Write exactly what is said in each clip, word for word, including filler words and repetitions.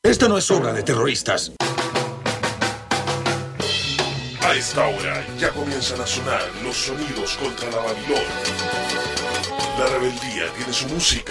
Esta no es obra de terroristas. A esta hora ya comienzan a sonar los sonidos contra la Babilón. La rebeldía tiene su música.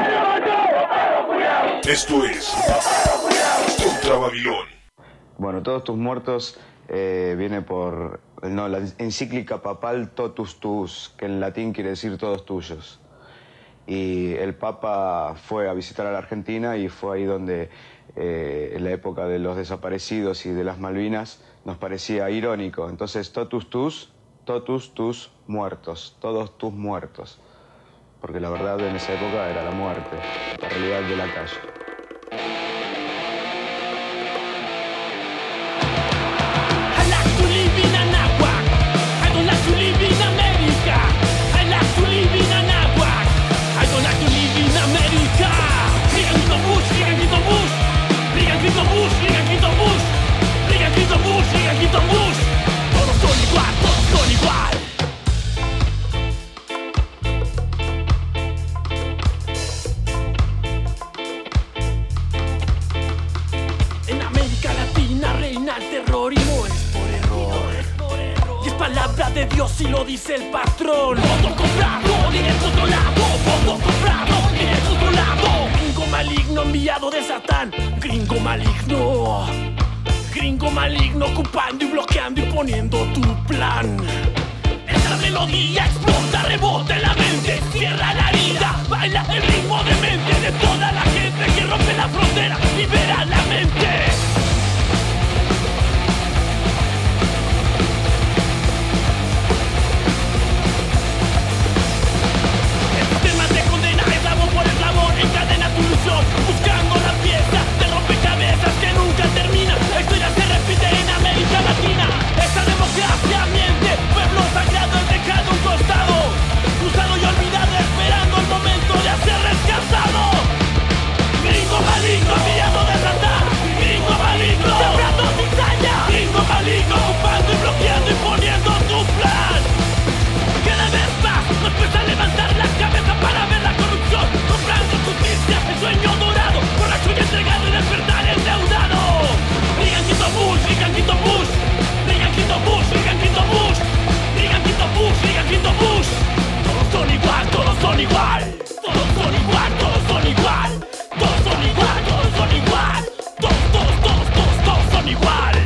Esto es Contra Babilón. Bueno, todos tus muertos eh, viene por no, la encíclica papal Totus Tuus, que en latín quiere decir todos tuyos. Y el Papa fue a visitar a la Argentina y fue ahí donde, eh, en la época de los desaparecidos y de las Malvinas, nos parecía irónico. Entonces, totus tus, totus tus muertos, todos tus muertos. Porque la verdad en esa época era la muerte, la realidad de la calle. I like to live in Anahuac. I don't like to live in America. I like to live in Anahuac. I don't like to live in America. Digan Quito Bush, digan Quito Bush. Digan Quito Bush, digan Quito Bush. Digan Quito Bush, digan Quito Bush. Todos son igual, todos son igual. En América Latina reina el terror y no es por error. Y es palabra de Dios y lo dice el patrón. Voto comprado, dinero controlado. Voto comprado, dinero controlado. Gringo maligno enviado de Satán. Gringo maligno. Gringo maligno ocupando y bloqueando y poniendo tu plan. Esta melodía explota, rebota en la mente. Cierra la herida, baila el ritmo de mente de toda la gente que rompe la frontera, libera la mente. El sistema te condena, eslabón por eslabón, encadena tu ilusión, buscando la pieza de rompecabezas que nunca termina. La historia se repite en América Latina. Esta democracia miente, pueblo sagrado es dejado a un costado, usado y olvidado, esperando el momento de ser rescatado. Gringo maligno enviado de Satán. Gringo maligno sembrando cizaña. Gringo maligno ocupando y bloqueando y poniendo tu plan. Cada vez más nos cuesta levantar la cabeza para ver la corrupción, comprando justicia, el sueño dorado, borracho y entregado y despertar endeudado. Digan Quito Bush, digan Quito Bush. Digan Quito Bush, digan Quito Bush. Digan Quito Bush, digan Quito Bush. Todos son igual, todos son igual. Todos son igual, todos son igual. Todos son igual, todos son igual. Todos, todos, todos, todos, todos son igual.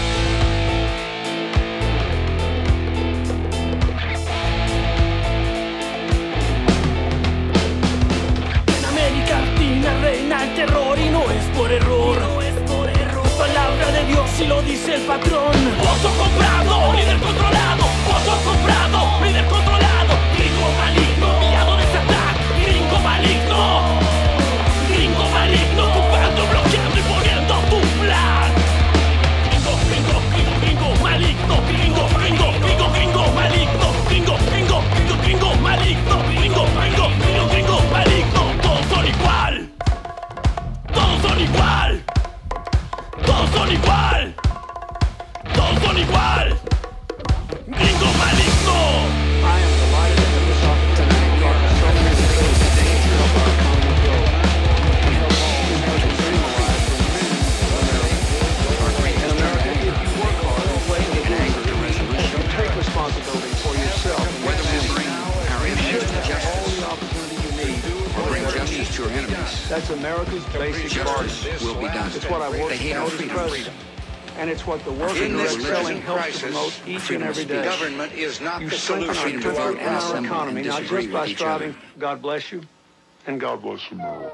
En América Latina reina el terror y no es por error. No es por error. Palabra de Dios y lo dice el patrón. Voto comprado, líder controlado. Voto comprado, líder controlado. Gringo maligno, enviado de Satán. Gringo maligno. Gringo maligno, ocupando, bloqueando y poniendo tu plan. Gringo, gringo, gringo, gringo maligno. Gringo, gringo, gringo, gringo maligno. Gringo, gringo, gringo, gringo maligno. Gringo, gringo, gringo, gringo maligno. Todos son igual. Todos son igual. Todos son igual. Todos son igual. Gringo maligno. I am delighted that this opportunity brought so many people to the danger of our common goal. We have always been criminalized for many. In America, if you work hard and play the game, you take responsibility for yourself. Whether we bring our enemies to all justice the opportunity you need or bring justice to our enemies, That's America's basic bargain. justice will be done. It's what I work They hate our for as freedom. president. And it's what the worker In this direct selling present helps to crisis, promote each and freedom of every speech. day. Government is not You the strengthen our solution to country our and our assemble economy, and not disagree just by with each other. striving. God bless you, and God bless you more.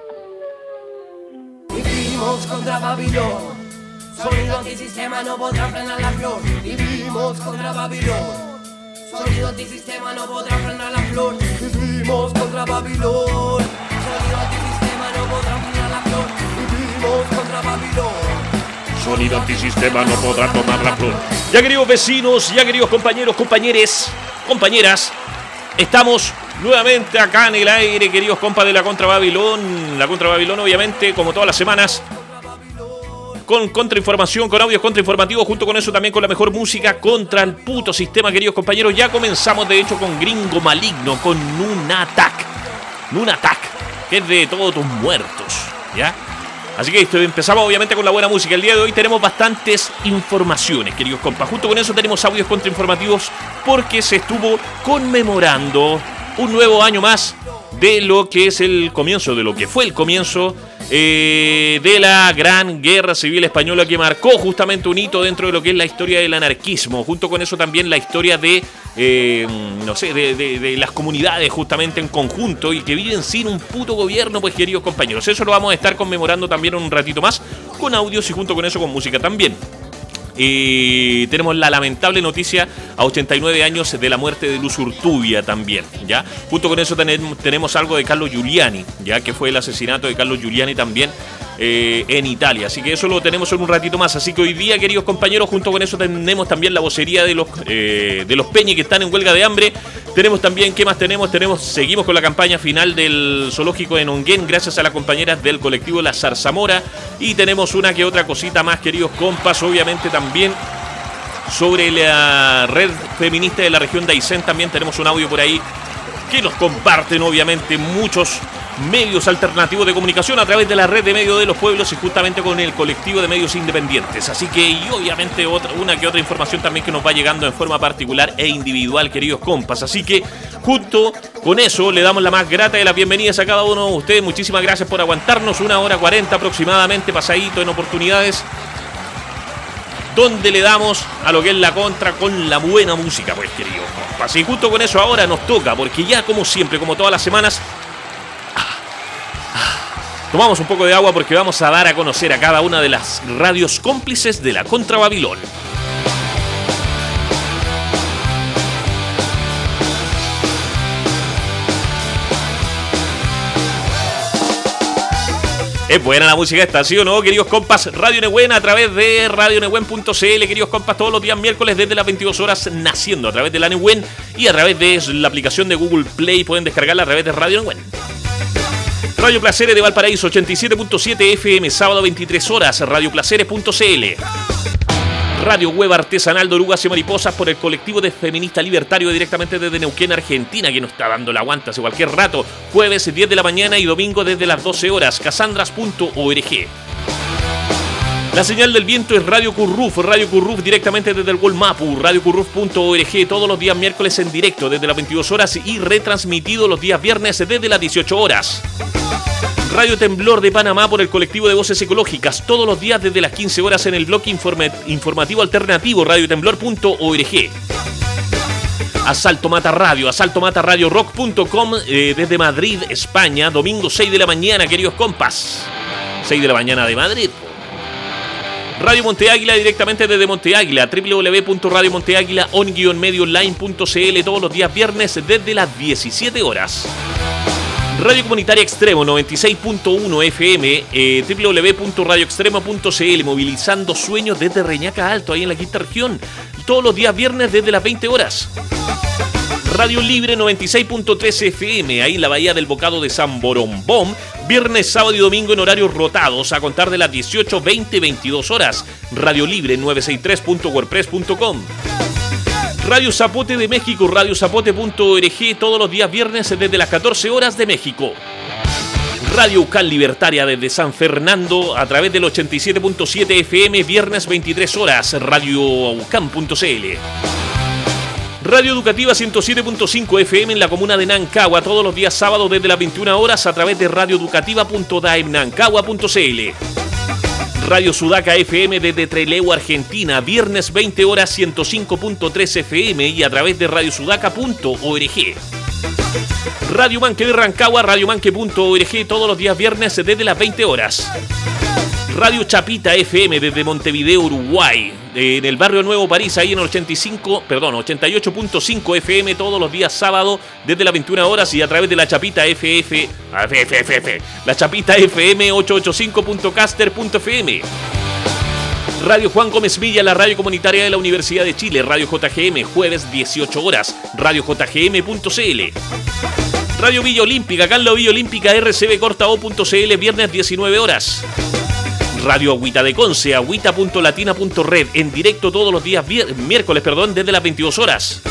Vivimos contra Babilón. Sonido antisistema no podrá frenar la flor. Vivimos contra Babilón. Sonido antisistema no podrá frenar la flor. Vivimos contra Babilón. Sonido antisistema no podrá frenar la flor. Vivimos contra Babilón. Sonido antisistema no podrá tomar la flor. Ya queridos vecinos, ya queridos compañeros, compañeres, compañeras, estamos nuevamente acá en el aire, queridos compas de la Contra Babilón. La Contra Babilón, obviamente, como todas las semanas, con contrainformación, con audios contrainformativos, junto con eso también con la mejor música contra el puto sistema, queridos compañeros. Ya comenzamos, de hecho, con Gringo Maligno, con Nunatak. Nunatak, que es de todos tus muertos, ¿ya? Así que esto, empezamos obviamente con la buena música. El día de hoy tenemos bastantes informaciones, queridos compas. Junto con eso tenemos audios contrainformativos porque se estuvo conmemorando un nuevo año más de lo que es el comienzo, de lo que fue el comienzo eh, de la Gran Guerra Civil Española, que marcó justamente un hito dentro de lo que es la historia del anarquismo. Junto con eso también la historia de, eh, no sé, de, de, de las comunidades justamente en conjunto y que viven sin un puto gobierno, pues queridos compañeros. Eso lo vamos a estar conmemorando también un ratito más con audios y junto con eso con música también. Y tenemos la lamentable noticia a ochenta y nueve años de la muerte de Luz Urtubia también, ¿ya? Junto con eso tenemos, tenemos algo de Carlo Giuliani, ya que fue el asesinato de Carlo Giuliani también eh, en Italia. Así que eso lo tenemos en un ratito más. Así que hoy día, queridos compañeros, junto con eso tenemos también la vocería de los, eh, de los Peñi que están en huelga de hambre. Tenemos también, ¿qué más tenemos? Tenemos, seguimos con la campaña final del zoológico de Nonguén, gracias a las compañeras del colectivo La Zarzamora. Y tenemos una que otra cosita más, queridos compas, obviamente también sobre la red feminista de la región de Aysén. También tenemos un audio por ahí que nos comparten obviamente muchos medios alternativos de comunicación a través de la red de medios de los pueblos y justamente con el colectivo de medios independientes. Así que, y obviamente otra, una que otra información también que nos va llegando en forma particular e individual, queridos compas. Así que junto con eso le damos la más grata de las bienvenidas a cada uno de ustedes. Muchísimas gracias por aguantarnos, una hora cuarenta aproximadamente, pasadito en oportunidades, donde le damos a lo que es la contra con la buena música, pues queridos compas. Y justo con eso ahora nos toca, porque ya como siempre, como todas las semanas, tomamos un poco de agua porque vamos a dar a conocer a cada una de las radios cómplices de la Contra Babilón. Es buena la música esta, ¿sí o no, queridos compas? Radio Nehuen a través de radio nehuen punto c l, queridos compas, todos los días miércoles desde las veintidós horas naciendo a través de la Nehuen y a través de la aplicación de Google Play, pueden descargarla a través de Radio Nehuen. Radio Placeres de Valparaíso, ochenta y siete punto siete F M, sábado veintitrés horas, radio placeres punto c l. Radio Web Artesanal de Orugas y Mariposas por el colectivo de feminista libertario directamente desde Neuquén, Argentina, que nos está dando la aguanta hace cualquier rato. Jueves diez de la mañana y domingo desde las doce horas, casandras punto org. La señal del viento es Radio Curruf, Radio Curruf directamente desde el Wolmapu, radio curruf punto org, todos los días miércoles en directo desde las veintidós horas y retransmitido los días viernes desde las dieciocho horas. Radio Temblor de Panamá por el colectivo de Voces Ecológicas, todos los días desde las quince horas en el bloque informe, informativo alternativo radio temblor punto org. Asalto Mata Radio, asalto mata radio rock punto com eh, desde Madrid, España, domingo seis de la mañana, queridos compas. seis de la mañana de Madrid. Radio Monte Águila directamente desde Monte Águila, doble u doble u doble u punto radio monte águila on guion medio online punto c l, todos los días viernes desde las diecisiete horas. Radio Comunitaria Extremo noventa y seis punto uno F M, eh, doble u doble u doble u punto radio extremo punto c l, movilizando sueños desde Reñaca Alto, ahí en la quinta región, todos los días viernes desde las veinte horas. Radio Libre noventa y seis punto tres F M, ahí en la Bahía del Bocado de San Borombón, viernes, sábado y domingo en horarios rotados, a contar de las dieciocho, veinte, veintidós horas. Radio Libre novecientos sesenta y tres punto wordpress punto com. Radio Zapote de México, radio zapote punto org, todos los días viernes desde las catorce horas de México. Radio Ucal Libertaria desde San Fernando a través del ochenta y siete punto siete F M, viernes veintitrés horas, radio ucam punto c l. Radio Educativa ciento siete punto cinco F M en la comuna de Nancagua, todos los días sábados desde las veintiuna horas a través de radio educativa punto daemnancagua punto c l. Radio Sudaca F M desde Trelew, Argentina, viernes veinte horas ciento cinco punto tres F M y a través de radio sudaca punto org. Radio Manque de Rancagua, radio manque punto org, todos los días viernes desde las veinte horas. Radio Chapita F M desde Montevideo, Uruguay, en el barrio Nuevo París, ahí en el ochenta y cinco, perdón, ochenta y ocho punto cinco F M todos los días sábado desde las veintiuna horas y a través de la Chapita F F, F F F, la Chapita F M ochocientos ochenta y cinco punto caster punto f m. Radio Juan Gómez Villa, la radio comunitaria de la Universidad de Chile, Radio J G M, jueves dieciocho horas, radio j g m punto c l. Radio Villa Olímpica, acá en la Villa Olímpica, r c b corta o punto c l, viernes diecinueve horas. Radio Agüita de Conce, agüita punto latina punto red, en directo todos los días vier- miércoles, perdón, desde las veintidós horas.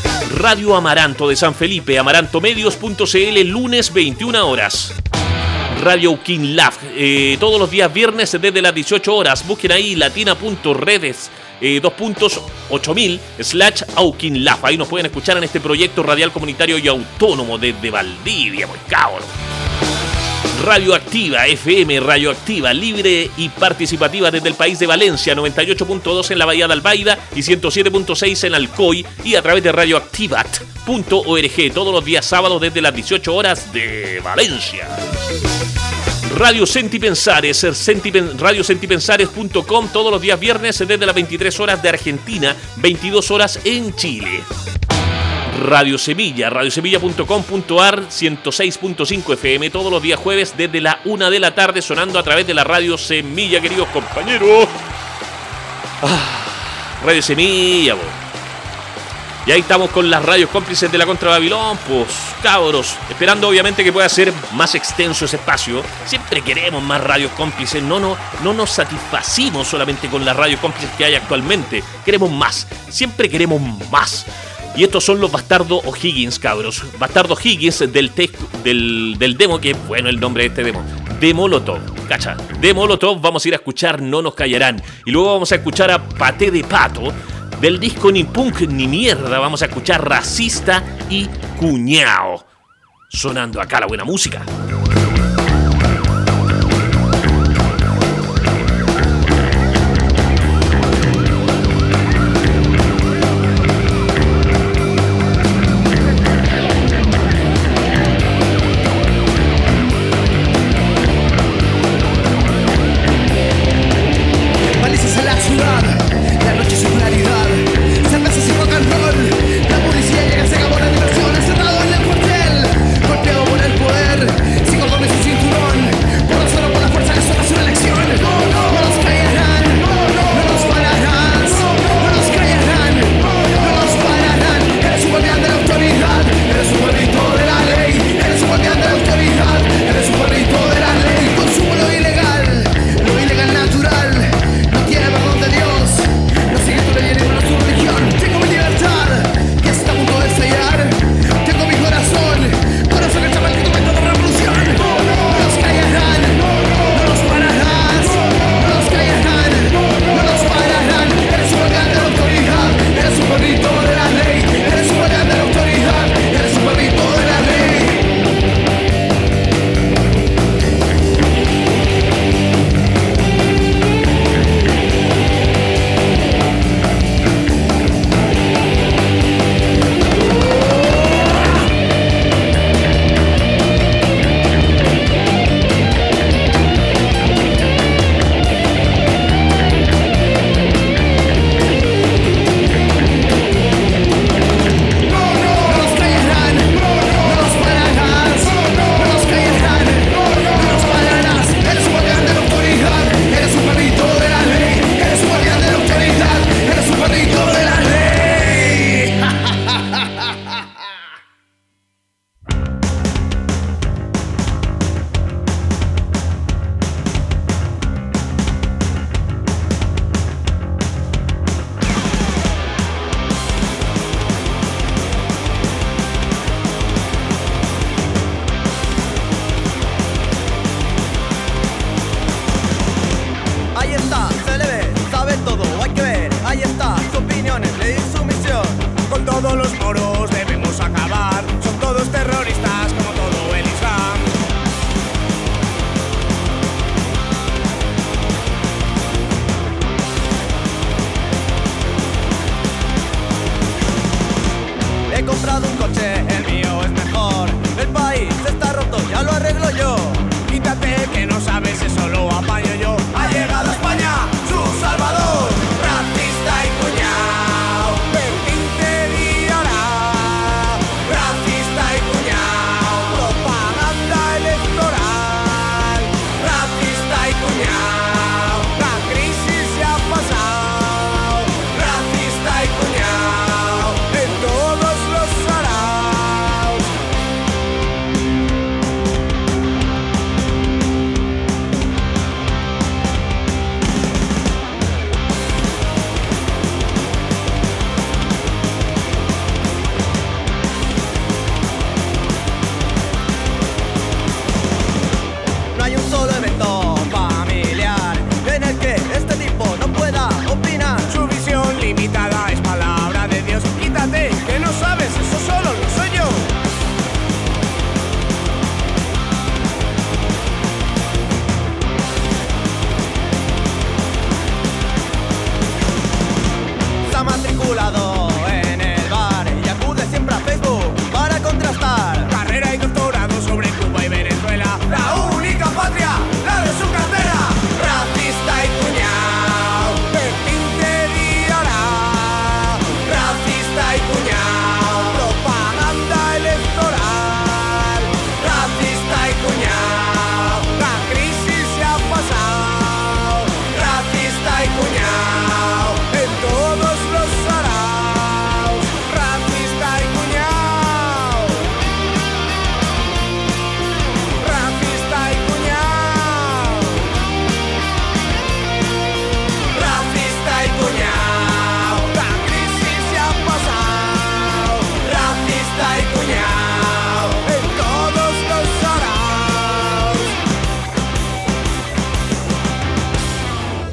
Radio Amaranto de San Felipe, amarantomedios punto c l, lunes veintiuna horas. Radio Auquin Lab, eh, todos los días viernes desde las dieciocho horas. Busquen ahí latina.redes eh, dos puntos ocho mil slash Auquin Lab. Ahí nos pueden escuchar en este proyecto radial comunitario y autónomo desde Valdivia, pues cabrón. Radioactiva F M, Radioactiva, libre y participativa desde el país de Valencia, noventa y ocho punto dos en la Bahía de Albaida y ciento siete punto seis en Alcoy, y a través de radioactivat punto org todos los días sábados desde las dieciocho horas de Valencia. Radio Sentipensares, Sentipen, radio sentipensares punto com todos los días viernes desde las veintitrés horas de Argentina, veintidós horas en Chile. Radio Semilla, radio semilla punto com punto a r, ciento seis punto cinco F M todos los días jueves desde la una de la tarde, sonando a través de la Radio Semilla, queridos compañeros. Ah, Radio Semilla, bo. Y ahí estamos con las radios cómplices de la Contra Babilón, pues cabros, esperando obviamente que pueda ser más extenso ese espacio. Siempre queremos más radios cómplices, no, no, no nos satisfacimos solamente con las radios cómplices que hay actualmente, queremos más, siempre queremos más. Y estos son los Bastardo O'Higgins, cabros. Bastardo O'Higgins del, te- del, del demo, que es bueno el nombre de este demo. De Molotov, cacha. De Molotov vamos a ir a escuchar No Nos Callarán. Y luego vamos a escuchar a Paté de Pato. Del disco Ni Punk Ni Mierda vamos a escuchar Racista y Cuñao. Sonando acá la buena música. Golpeado por el poder, sin cordones y cinturón.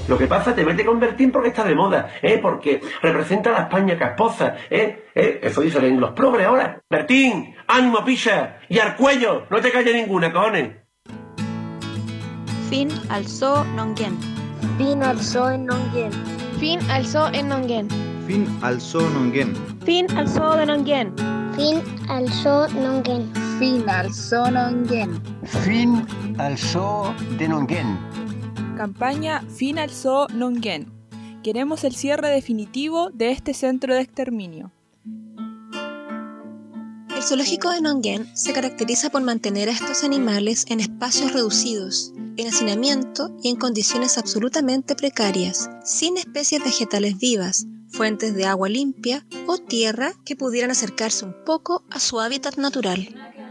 Lo que pasa, te mete con Bertín porque está de moda, ¿eh? Porque representa a la España casposa, ¿eh? ¿eh? Eso dicen los progres ahora. Bertín, ánimo, picha, y al cuello, no te calle ninguna, cojones. Fin al zoo non-gen. Fin al zoo en non-gen. Fin al zoo en non-gen. Fin al zoo non-gen. Fin al zoo de non-gen. Fin al zoo non-gen. Fin al zoo non-gen. Fin al zoo de non-gen. Campaña Fin al zoo non-gen. Queremos el cierre definitivo de este centro de exterminio. El zoológico de non-gen se caracteriza por mantener a estos animales en espacios reducidos, en hacinamiento y en condiciones absolutamente precarias, sin especies vegetales vivas, fuentes de agua limpia o tierra que pudieran acercarse un poco a su hábitat natural.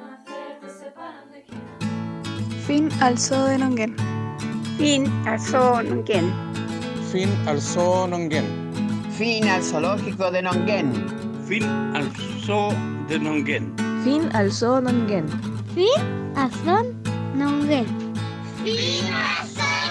Fin al zoo de non-gen. Fin al zoo non-gen. Fin al zoo non-gen. Fin al zoológico de non-gen. Fin al zoo de non-gen. Fin al zoo non-gen. Fin al zoo non-gen. Fin al zoo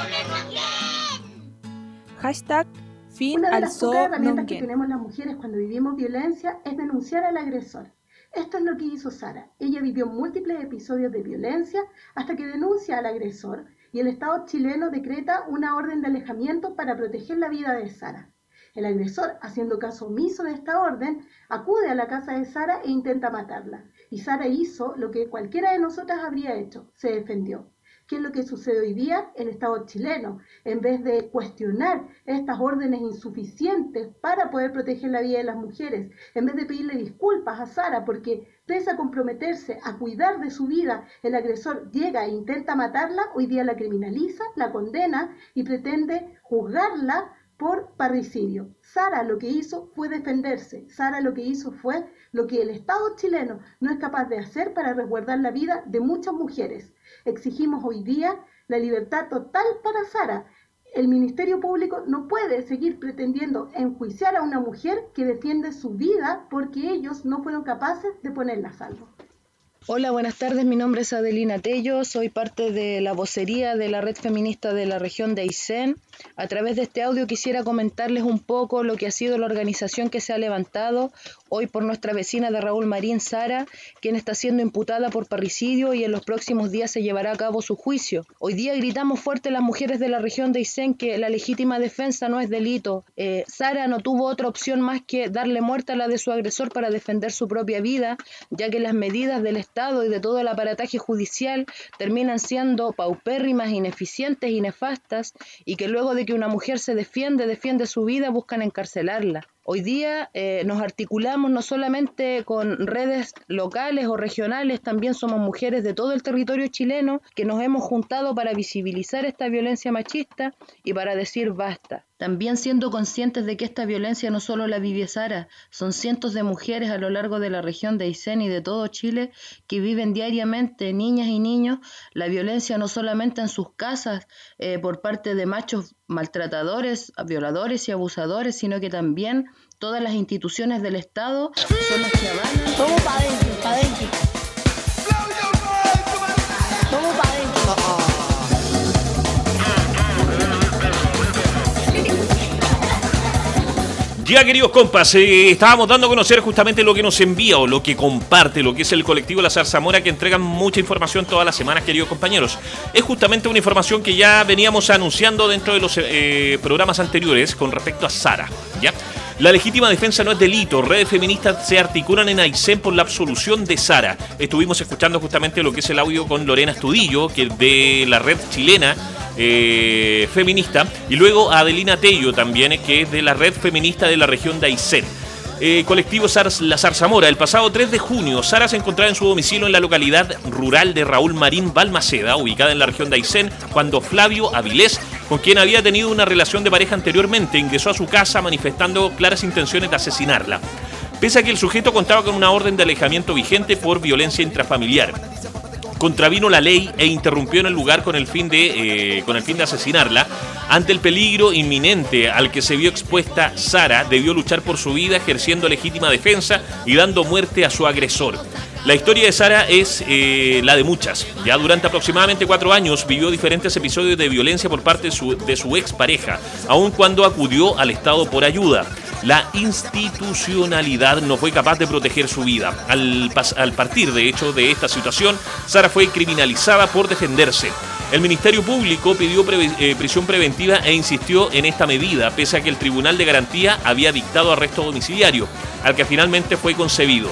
non-gen. Hashtag Fin Una de al las zoo pocas herramientas que non-gen. tenemos las mujeres cuando vivimos violencia es denunciar al agresor. Esto es lo que hizo Sara. Ella vivió múltiples episodios de violencia hasta que denuncia al agresor y el Estado chileno decreta una orden de alejamiento para proteger la vida de Sara. El agresor, haciendo caso omiso de esta orden, acude a la casa de Sara e intenta matarla. Y Sara hizo lo que cualquiera de nosotras habría hecho, se defendió. ¿Qué es lo que sucede hoy día? El Estado chileno, en vez de cuestionar estas órdenes insuficientes para poder proteger la vida de las mujeres, en vez de pedirle disculpas a Sara porque pese a comprometerse a cuidar de su vida, el agresor llega e intenta matarla, hoy día la criminaliza, la condena y pretende juzgarla por parricidio. Sara lo que hizo fue defenderse. Sara lo que hizo fue lo que el Estado chileno no es capaz de hacer para resguardar la vida de muchas mujeres. Exigimos hoy día la libertad total para Sara. El Ministerio Público no puede seguir pretendiendo enjuiciar a una mujer que defiende su vida porque ellos no fueron capaces de ponerla a salvo. Hola, buenas tardes. Mi nombre es Adelina Tello. Soy parte de la vocería de la Red Feminista de la región de Aysén. A través de este audio quisiera comentarles un poco lo que ha sido la organización que se ha levantado hoy por nuestra vecina de Raúl Marín, Sara, quien está siendo imputada por parricidio y en los próximos días se llevará a cabo su juicio. Hoy día gritamos fuerte las mujeres de la región de Aysén que la legítima defensa no es delito. Eh, Sara no tuvo otra opción más que darle muerte a la de su agresor para defender su propia vida, ya que las medidas del Estado y de todo el aparataje judicial terminan siendo paupérrimas, ineficientes y nefastas, y que luego de que una mujer se defiende, defiende su vida, buscan encarcelarla. Hoy día eh, nos articulamos no solamente con redes locales o regionales, también somos mujeres de todo el territorio chileno que nos hemos juntado para visibilizar esta violencia machista y para decir basta. También siendo conscientes de que esta violencia no solo la vive Sara, son cientos de mujeres a lo largo de la región de Aysén y de todo Chile que viven diariamente, niñas y niños, la violencia no solamente en sus casas eh, por parte de machos maltratadores, violadores y abusadores, sino que también todas las instituciones del Estado son las que avalan. Vamos para adentro, para adentro. Vamos para adentro. Ya, queridos compas, eh, estábamos dando a conocer justamente lo que nos envía o lo que comparte, lo que es el colectivo La Zarzamora, que entregan mucha información todas las semanas, queridos compañeros. Es justamente una información que ya veníamos anunciando dentro de los eh, programas anteriores con respecto a Sara, ¿ya? La legítima defensa no es delito. Redes feministas se articulan en Aysén por la absolución de Sara. Estuvimos escuchando justamente lo que es el audio con Lorena Estudillo, que es de la red chilena eh, feminista, y luego a Adelina Tello también, que es de la red feminista de la región de Aysén. Eh, colectivo Zar- La Zarzamora. El pasado tres de junio, Sara se encontraba en su domicilio en la localidad rural de Raúl Marín, Balmaceda, ubicada en la región de Aysén, cuando Flavio Avilés, con quien había tenido una relación de pareja anteriormente, ingresó a su casa manifestando claras intenciones de asesinarla, pese a que el sujeto contaba con una orden de alejamiento vigente por violencia intrafamiliar. Contravino la ley e interrumpió en el lugar con el fin de, eh, con el fin de asesinarla. Ante el peligro inminente al que se vio expuesta, Sara debió luchar por su vida ejerciendo legítima defensa y dando muerte a su agresor. La historia de Sara es eh, la de muchas. Ya durante aproximadamente cuatro años vivió diferentes episodios de violencia por parte de su, de su expareja, aun cuando acudió al Estado por ayuda. La institucionalidad no fue capaz de proteger su vida. Al, al partir, de hecho, de esta situación, Sara fue criminalizada por defenderse. El Ministerio Público pidió pre eh, prisión preventiva e insistió en esta medida, pese a que el Tribunal de Garantía había dictado arresto domiciliario, al que finalmente fue concebido.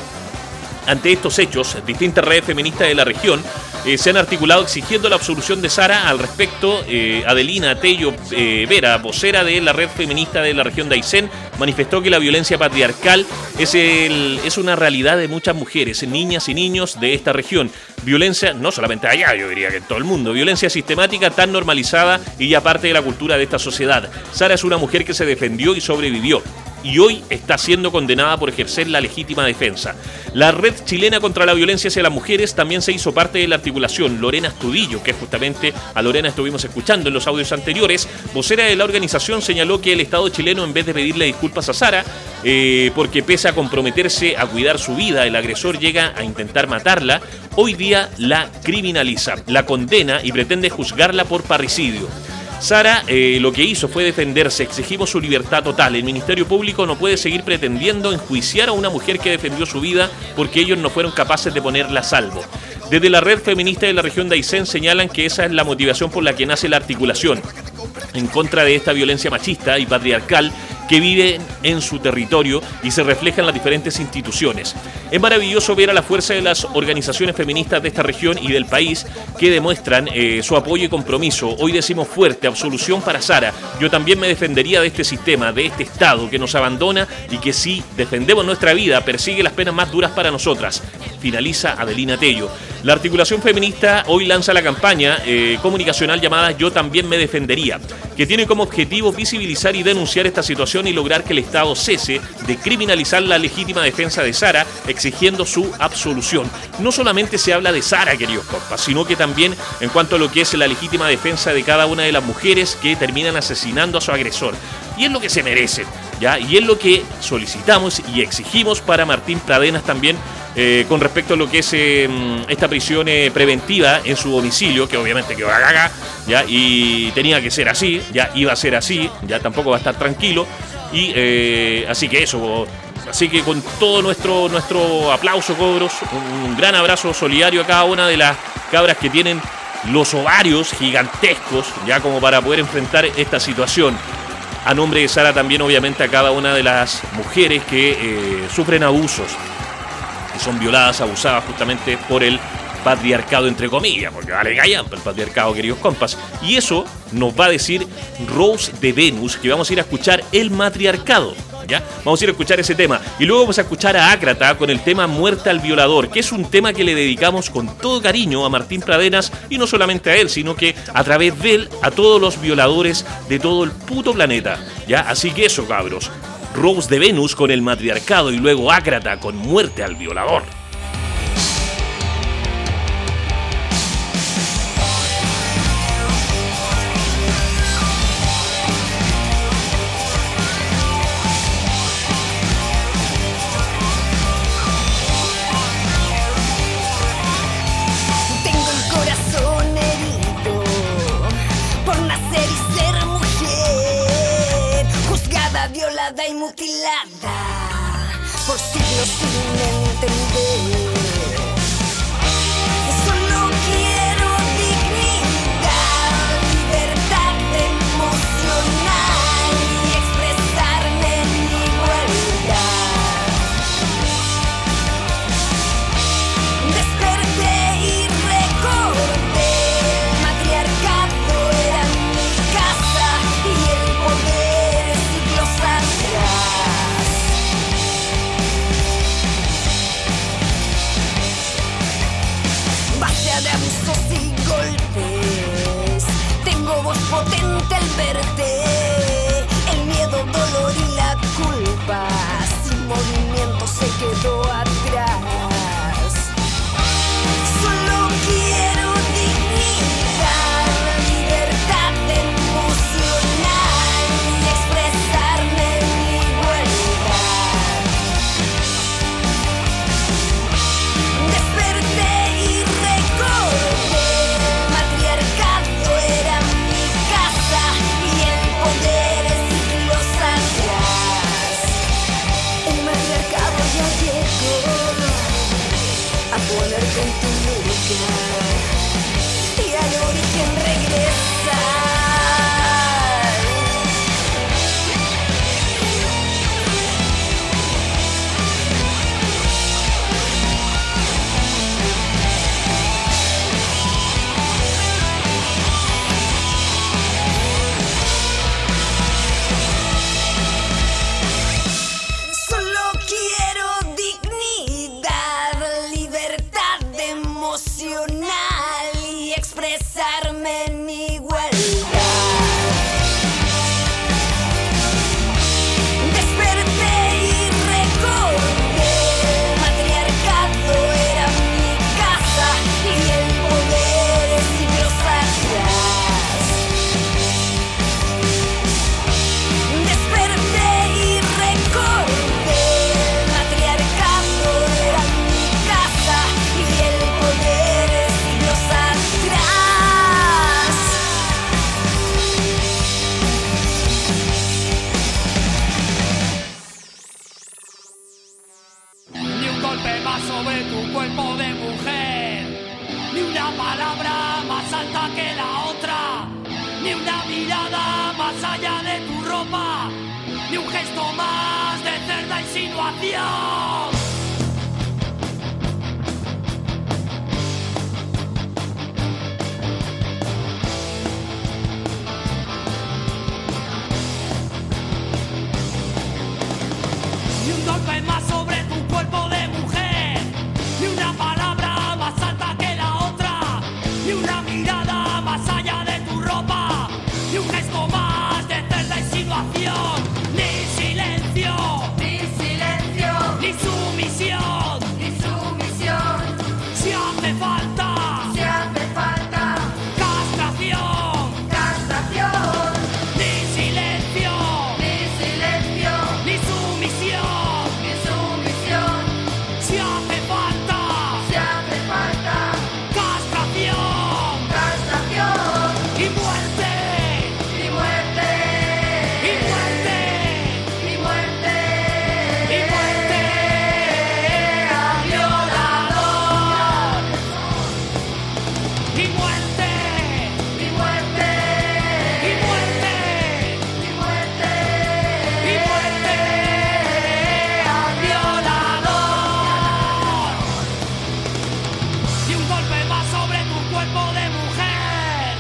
Ante estos hechos, distintas redes feministas de la región eh, se han articulado exigiendo la absolución de Sara. Al respecto, eh, Adelina Tello eh, Vera, vocera de la red feminista de la región de Aysén, manifestó que la violencia patriarcal es, el, es una realidad de muchas mujeres, niñas y niños de esta región. Violencia, no solamente allá, yo diría que en todo el mundo, violencia sistemática tan normalizada y ya parte de la cultura de esta sociedad. Sara es una mujer que se defendió y sobrevivió, y hoy está siendo condenada por ejercer la legítima defensa. La Red Chilena contra la Violencia hacia las Mujeres también se hizo parte de la articulación. Lorena Astudillo, que justamente a Lorena estuvimos escuchando en los audios anteriores, vocera de la organización, señaló que el Estado chileno, en vez de pedirle disculpas a Sara, eh, porque pese a comprometerse a cuidar su vida, el agresor llega a intentar matarla, hoy día la criminaliza, la condena y pretende juzgarla por parricidio. Sara eh, lo que hizo fue defenderse. Exigimos su libertad total. El Ministerio Público no puede seguir pretendiendo enjuiciar a una mujer que defendió su vida porque ellos no fueron capaces de ponerla a salvo. Desde la red feminista de la región de Aysén señalan que esa es la motivación por la que nace la articulación en contra de esta violencia machista y patriarcal que vive en su territorio y se refleja en las diferentes instituciones. Es maravilloso ver a la fuerza de las organizaciones feministas de esta región y del país que demuestran eh, su apoyo y compromiso. Hoy decimos fuerte, absolución para Sara. Yo también me defendería de este sistema, de este Estado que nos abandona y que si defendemos nuestra vida, persigue las penas más duras para nosotras. Finaliza Adelina Tello. La articulación feminista hoy lanza la campaña eh, comunicacional llamada Yo también me defendería, que tiene como objetivo visibilizar y denunciar esta situación y lograr que el Estado cese de criminalizar la legítima defensa de Sara, exigiendo su absolución. No solamente se habla de Sara, queridos compas, sino que también en cuanto a lo que es la legítima defensa de cada una de las mujeres que terminan asesinando a su agresor. Y es lo que se merecen, ¿ya? Y es lo que solicitamos y exigimos para Martín Pradenas también, eh, con respecto a lo que es eh, esta prisión eh, preventiva en su domicilio, que obviamente quedó acá, ¿ya? Y tenía que ser así, ya iba a ser así, ya tampoco va a estar tranquilo. Y eh, así que eso, así que con todo nuestro, nuestro aplauso, cobros, un gran abrazo solidario a cada una de las cabras que tienen los ovarios gigantescos, ya como para poder enfrentar esta situación. A nombre de Sara también, obviamente, a cada una de las mujeres que eh, sufren abusos, que son violadas, abusadas justamente por el patriarcado, entre comillas, porque vale callan el patriarcado, queridos compas. Y eso nos va a decir Rose de Venus, que vamos a ir a escuchar el matriarcado, ¿ya? Vamos a ir a escuchar ese tema. Y luego vamos a escuchar a Ácrata con el tema Muerte al Violador, que es un tema que le dedicamos con todo cariño a Martín Pradenas, y no solamente a él, sino que a través de él a todos los violadores de todo el puto planeta, ¿ya? Así que eso, cabros. Rose de Venus con el matriarcado y luego Ácrata con Muerte al Violador. Y mutilada por siglos sin entender. Solo quiero dignidad, libertad emocional y expresarme en igualdad. Desperté y recordé, el matriarcado era mi casa y el poder siglos atrás. Basta de abusos y golpes, tengo voz potente al verte. El miedo, dolor y la culpa, sin movimiento se quedó atrás. Solo quiero dignidad, libertad emocional y expresarme en igualdad. cuerpo de mujer. Ni una palabra más alta que la otra, ni una mirada más allá de tu ropa, ni un gesto más de cerda insinuación. Ni un golpe más sobre tu cuerpo de mujer, ni una palabra más alta que la otra, ni una mirada más allá de tu ropa, ni un gesto más de cerda insinuación, ni silencio, ni silencio, ni sumisión, ni sumisión. Si hace falta, si hace falta, castración, castración, ni silencio, ni silencio, ni sumisión, ni sumisión. Si hace falta, si hace falta, castración, castración, y muerte, y muerte, y muerte, y muerte, y muerte a violador, y muerte, y muerte, y muerte, y muerte, y muerte a violador. Y un golpe más sobre tu cuerpo de mujer.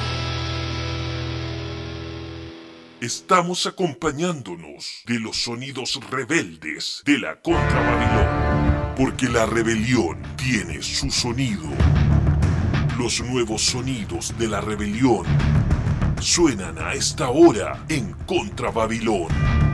Estamos acompañándonos de los sonidos rebeldes de la Contra Babilón, porque la rebelión tiene su sonido. Los nuevos sonidos de la rebelión suenan a esta hora en Contra Babilón.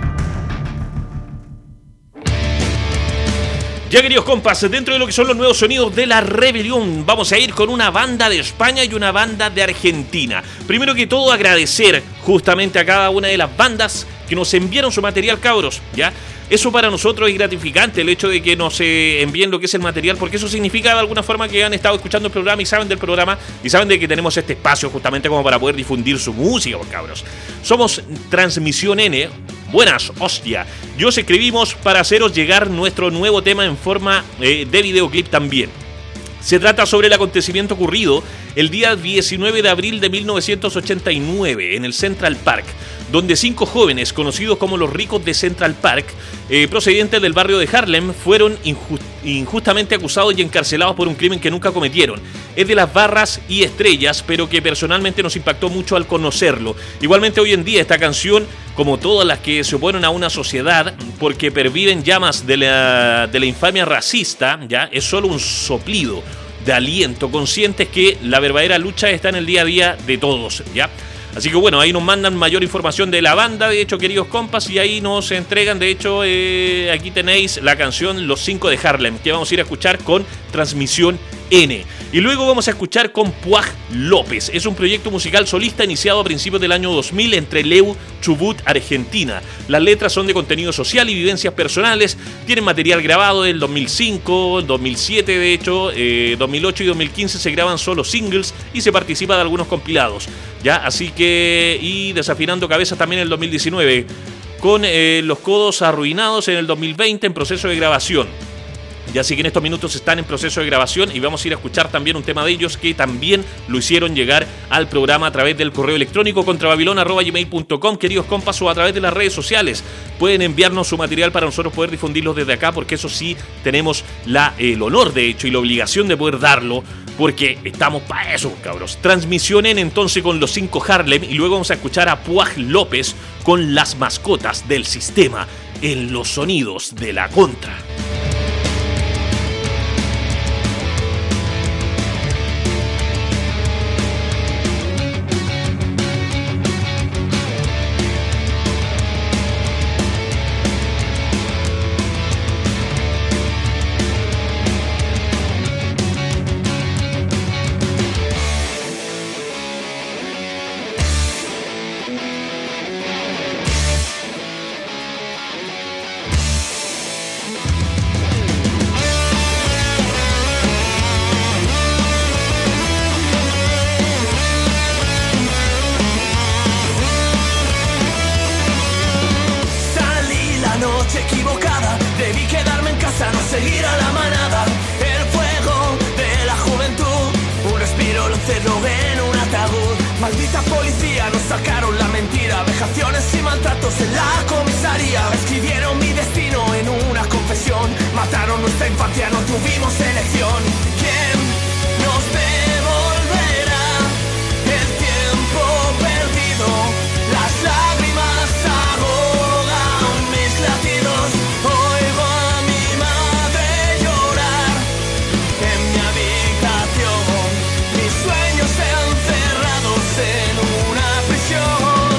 Ya, queridos compas, dentro de lo que son los nuevos sonidos de la rebelión, vamos a ir con una banda de España y una banda de Argentina. Primero que todo, agradecer justamente a cada una de las bandas que nos enviaron su material, cabros, ¿ya? Eso para nosotros es gratificante, el hecho de que nos eh, envíen lo que es el material, porque eso significa de alguna forma que han estado escuchando el programa y saben del programa y saben de que tenemos este espacio justamente como para poder difundir su música, pues, cabros. Somos Transmisión N. Buenas, hostia. Y os escribimos para haceros llegar nuestro nuevo tema en forma eh, de videoclip también. Se trata sobre el acontecimiento ocurrido el día diecinueve de abril de mil novecientos ochenta y nueve en el Central Park, donde cinco jóvenes conocidos como los ricos de Central Park, eh, procedentes del barrio de Harlem, fueron injust- injustamente acusados y encarcelados por un crimen que nunca cometieron. Es de las barras y estrellas, pero que personalmente nos impactó mucho al conocerlo. Igualmente hoy en día esta canción, como todas las que se oponen a una sociedad porque perviven llamas de la, de la infamia racista, ya es solo un soplido de aliento, conscientes que la verdadera lucha está en el día a día de todos, ¿ya? Así que bueno, ahí nos mandan mayor información de la banda, de hecho, queridos compas, y ahí nos entregan, de hecho, eh, aquí tenéis la canción Los Cinco de Harlem, que vamos a ir a escuchar con Transmisión N. Y luego vamos a escuchar con Puaj López. Es un proyecto musical solista iniciado a principios del año dos mil entre Leu, Chubut, Argentina. Las letras son de contenido social y vivencias personales. Tienen material grabado del dos mil cinco, dos mil siete de hecho, eh, dos mil ocho y dos mil quince se graban solo singles y se participa de algunos compilados. Ya, así que, y Desafinando Cabezas también en el dos mil diecinueve. Con eh, Los Codos Arruinados en el dos mil veinte en proceso de grabación. Ya así que en estos minutos están en proceso de grabación y vamos a ir a escuchar también un tema de ellos que también lo hicieron llegar al programa a través del correo electrónico contrababilón arroba gmail punto com, queridos compas, o a través de las redes sociales. Pueden enviarnos su material para nosotros poder difundirlos desde acá, porque eso sí tenemos la, el honor de hecho y la obligación de poder darlo, porque estamos para eso, cabros. Transmisión en entonces con Los Cinco Harlem y luego vamos a escuchar a Puaj López con Las Mascotas del Sistema en los sonidos de la Contra. Maldita policía, nos sacaron la mentira. Vejaciones y maltratos en la comisaría. Escribieron mi destino en una confesión. Mataron nuestra infancia, no tuvimos elección. ¿Quién nos devolverá el tiempo perdido? Las lágrimas ahogan mis latidos. Oigo a mi madre llorar en mi habitación. Mis sueños encerrados en una prisión.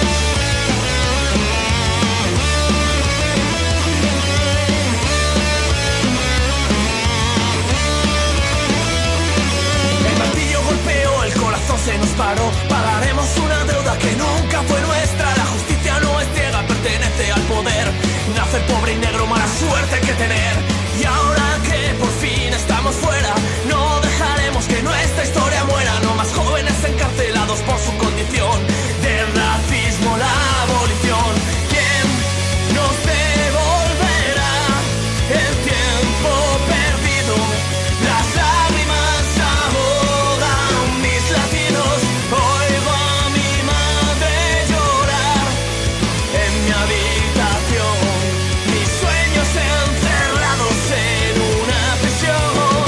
El martillo golpeó, el corazón se nos paró. Pagaremos una deuda que nunca fue nuestra. La justicia no es ciega, pertenece al poder. Nacer pobre y negro, mala suerte que tener. Y ahora que por fin estamos fuera, no dejaremos que nuestra historia muera. No más jóvenes encarcelados por su condición. Del racismo la abolición. ¿Quién nos devolverá el tiempo perdido? Las lágrimas ahogan mis latidos. Oigo a mi madre llorar en mi habitación. Mis sueños encerrados en una prisión.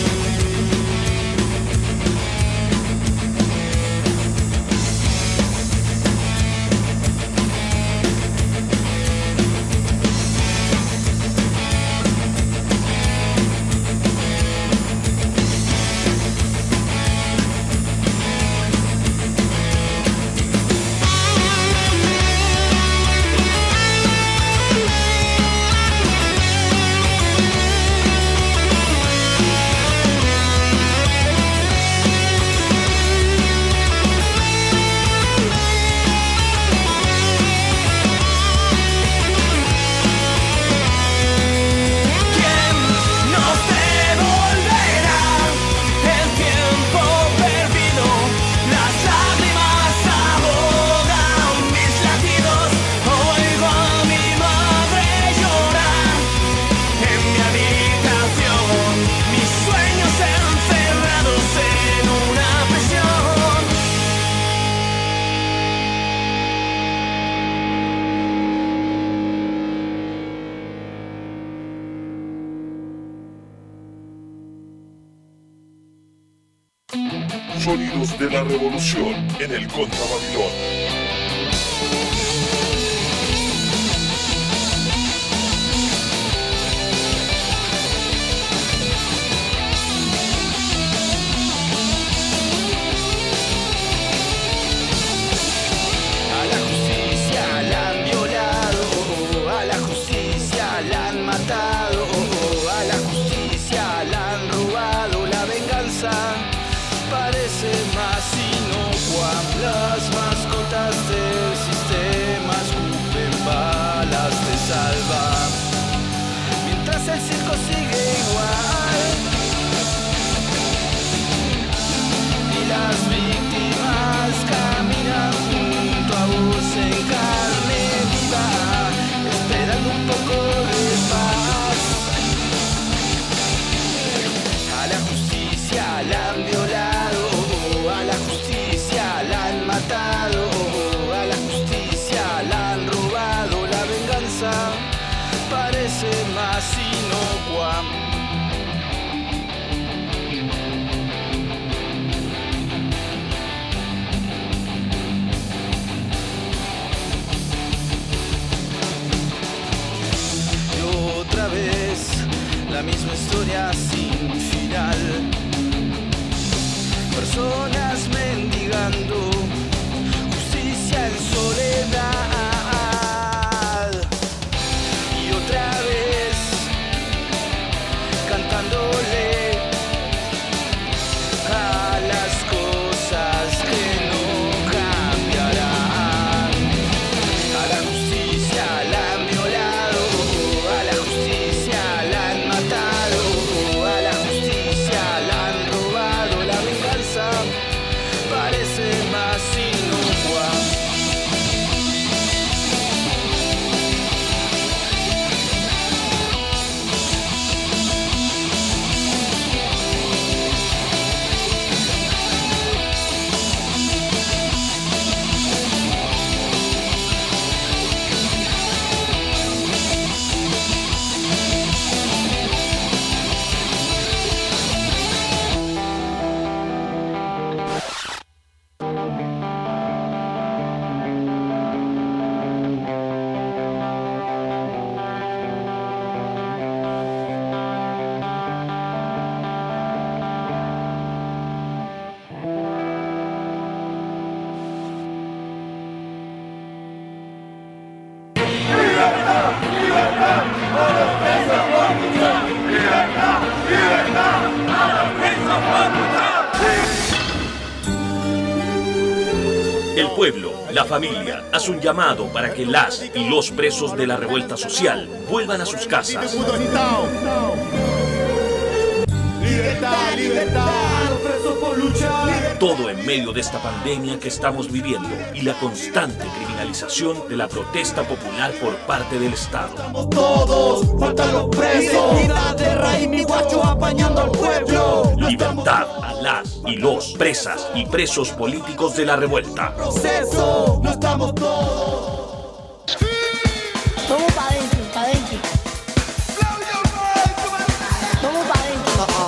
¿Quién nos devolverá el tiempo perdido? Las lágrimas ahogan mis latidos. Oigo a mi madre llorar en mi habitación. Mis sueños encerrados en una prisión. Sonidos de la revolución en el Contra Babilón. A la justicia la han violado, a la justicia la han matado, a la justicia la han robado. La venganza parece más inocua. Las mascotas del sistema escupen balas de salva, mientras el circo sigue igual y las víctimas caminan junto a vos en carne viva, esperando un poco de paz. A la justicia la han violado, a la justicia la han matado, a la justicia la han robado. La venganza parece más inocua. Y otra vez la misma historia sin final. Personas mendigando justicia en soledad. Y otra vez cantándole a las cosas que no cambiarán. A la justicia la han violado, a la justicia la han matado, a la justicia la han robado. La venganza parece más inocua. La familia hace un llamado para que las y los presos de la revuelta social vuelvan a sus casas. Libertad, libertad, presos por luchar. Todo en medio de esta pandemia que estamos viviendo y la constante criminalización de la protesta popular por parte del Estado. Estamos todos, faltan los presos. Identidad de raíz, mi guacho apañando al pueblo. Libertad a las y los presas y presos políticos de la revuelta. Proceso, no estamos todos. Vamos para adentro, para adentro. Vamos para adentro.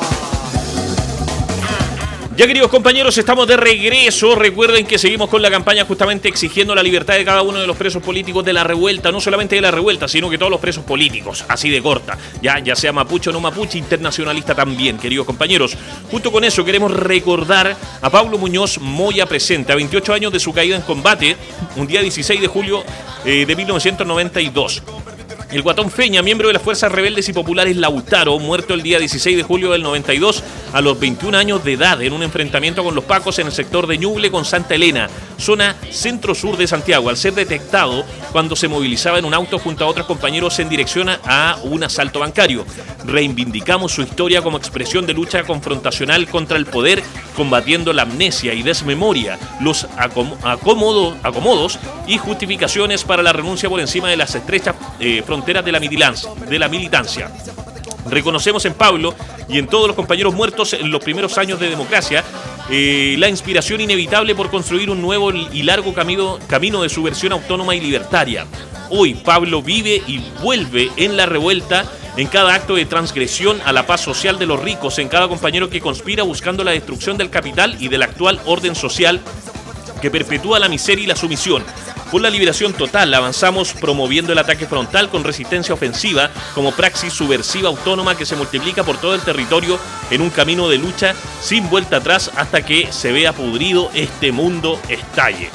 Ya, queridos compañeros, estamos de regreso. Recuerden que seguimos con la campaña justamente exigiendo la libertad de cada uno de los presos políticos de la revuelta. No solamente de la revuelta, sino que todos los presos políticos, así de corta. Ya, ya sea mapuche o no mapuche, internacionalista también, queridos compañeros. Junto con eso queremos recordar a Pablo Muñoz Moya Presente, a veintiocho años de su caída en combate, un día dieciséis de julio eh, de mil novecientos noventa y dos. El Guatón Feña, miembro de las Fuerzas Rebeldes y Populares Lautaro, muerto el día dieciséis de julio del noventa y dos a los veintiún años de edad en un enfrentamiento con los pacos en el sector de Ñuble con Santa Elena, zona centro-sur de Santiago, al ser detectado cuando se movilizaba en un auto junto a otros compañeros en dirección a un asalto bancario. Reivindicamos su historia como expresión de lucha confrontacional contra el poder, combatiendo la amnesia y desmemoria, los acom- acomodo, acomodos y justificaciones para la renuncia por encima de las estrechas eh, fronteras de la, de la militancia. Reconocemos en Pablo y en todos los compañeros muertos en los primeros años de democracia eh, la inspiración inevitable por construir un nuevo y largo camino, camino de subversión autónoma y libertaria. Hoy Pablo vive y vuelve en la revuelta, en cada acto de transgresión a la paz social de los ricos, en cada compañero que conspira buscando la destrucción del capital y del actual orden social que perpetúa la miseria y la sumisión. Por la liberación total avanzamos promoviendo el ataque frontal con resistencia ofensiva como praxis subversiva autónoma que se multiplica por todo el territorio en un camino de lucha sin vuelta atrás hasta que se vea pudrido este mundo estalle.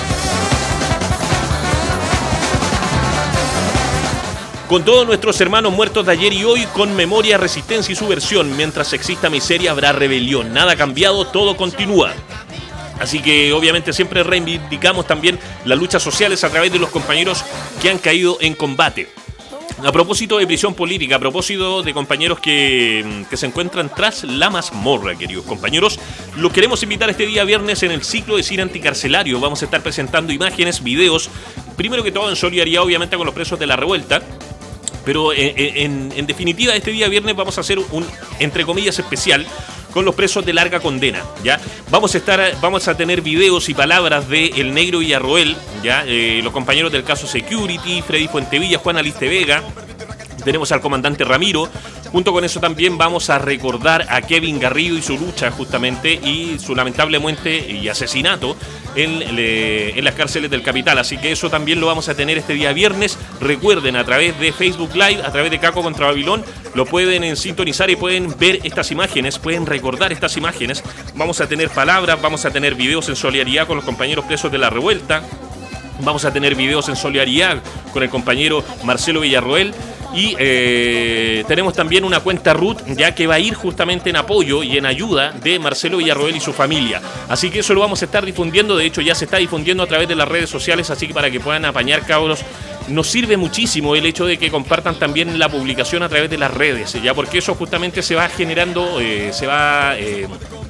Con todos nuestros hermanos muertos de ayer y hoy, con memoria, resistencia y subversión, mientras exista miseria habrá rebelión. Nada ha cambiado, todo continúa. Así que obviamente siempre reivindicamos también las luchas sociales a través de los compañeros que han caído en combate. A propósito de prisión política, a propósito de compañeros que, que se encuentran tras la mazmorra, queridos compañeros, los queremos invitar este día viernes en el ciclo de cine anticarcelario. Vamos a estar presentando imágenes, videos, primero que todo en solidaridad obviamente con los presos de la revuelta. Pero en, en, en definitiva, este día viernes vamos a hacer un, entre comillas, especial con los presos de larga condena, ¿ya? Vamos a estar, vamos a tener videos y palabras de El Negro Villarroel, ¿ya? Eh, los compañeros del caso Security, Freddy Fuentevilla, Juan Aliste Vega, tenemos al comandante Ramiro. Junto con eso también vamos a recordar a Kevin Garrido y su lucha justamente y su lamentable muerte y asesinato en, en las cárceles del capital. Así que eso también lo vamos a tener este día viernes. Recuerden, a través de Facebook Live, a través de Caco contra Babilón, lo pueden sintonizar y pueden ver estas imágenes, pueden recordar estas imágenes. Vamos a tener palabras, vamos a tener videos en solidaridad con los compañeros presos de la revuelta. Vamos a tener videos en solidaridad con el compañero Marcelo Villarroel. Y eh, tenemos también una cuenta Ruth, ya que va a ir justamente en apoyo y en ayuda de Marcelo Villarroel y su familia. Así que eso lo vamos a estar difundiendo. De hecho, ya se está difundiendo a través de las redes sociales. Así que para que puedan apañar, cabros, nos sirve muchísimo el hecho de que compartan también la publicación a través de las redes, ya porque eso justamente se va generando, eh, se va eh,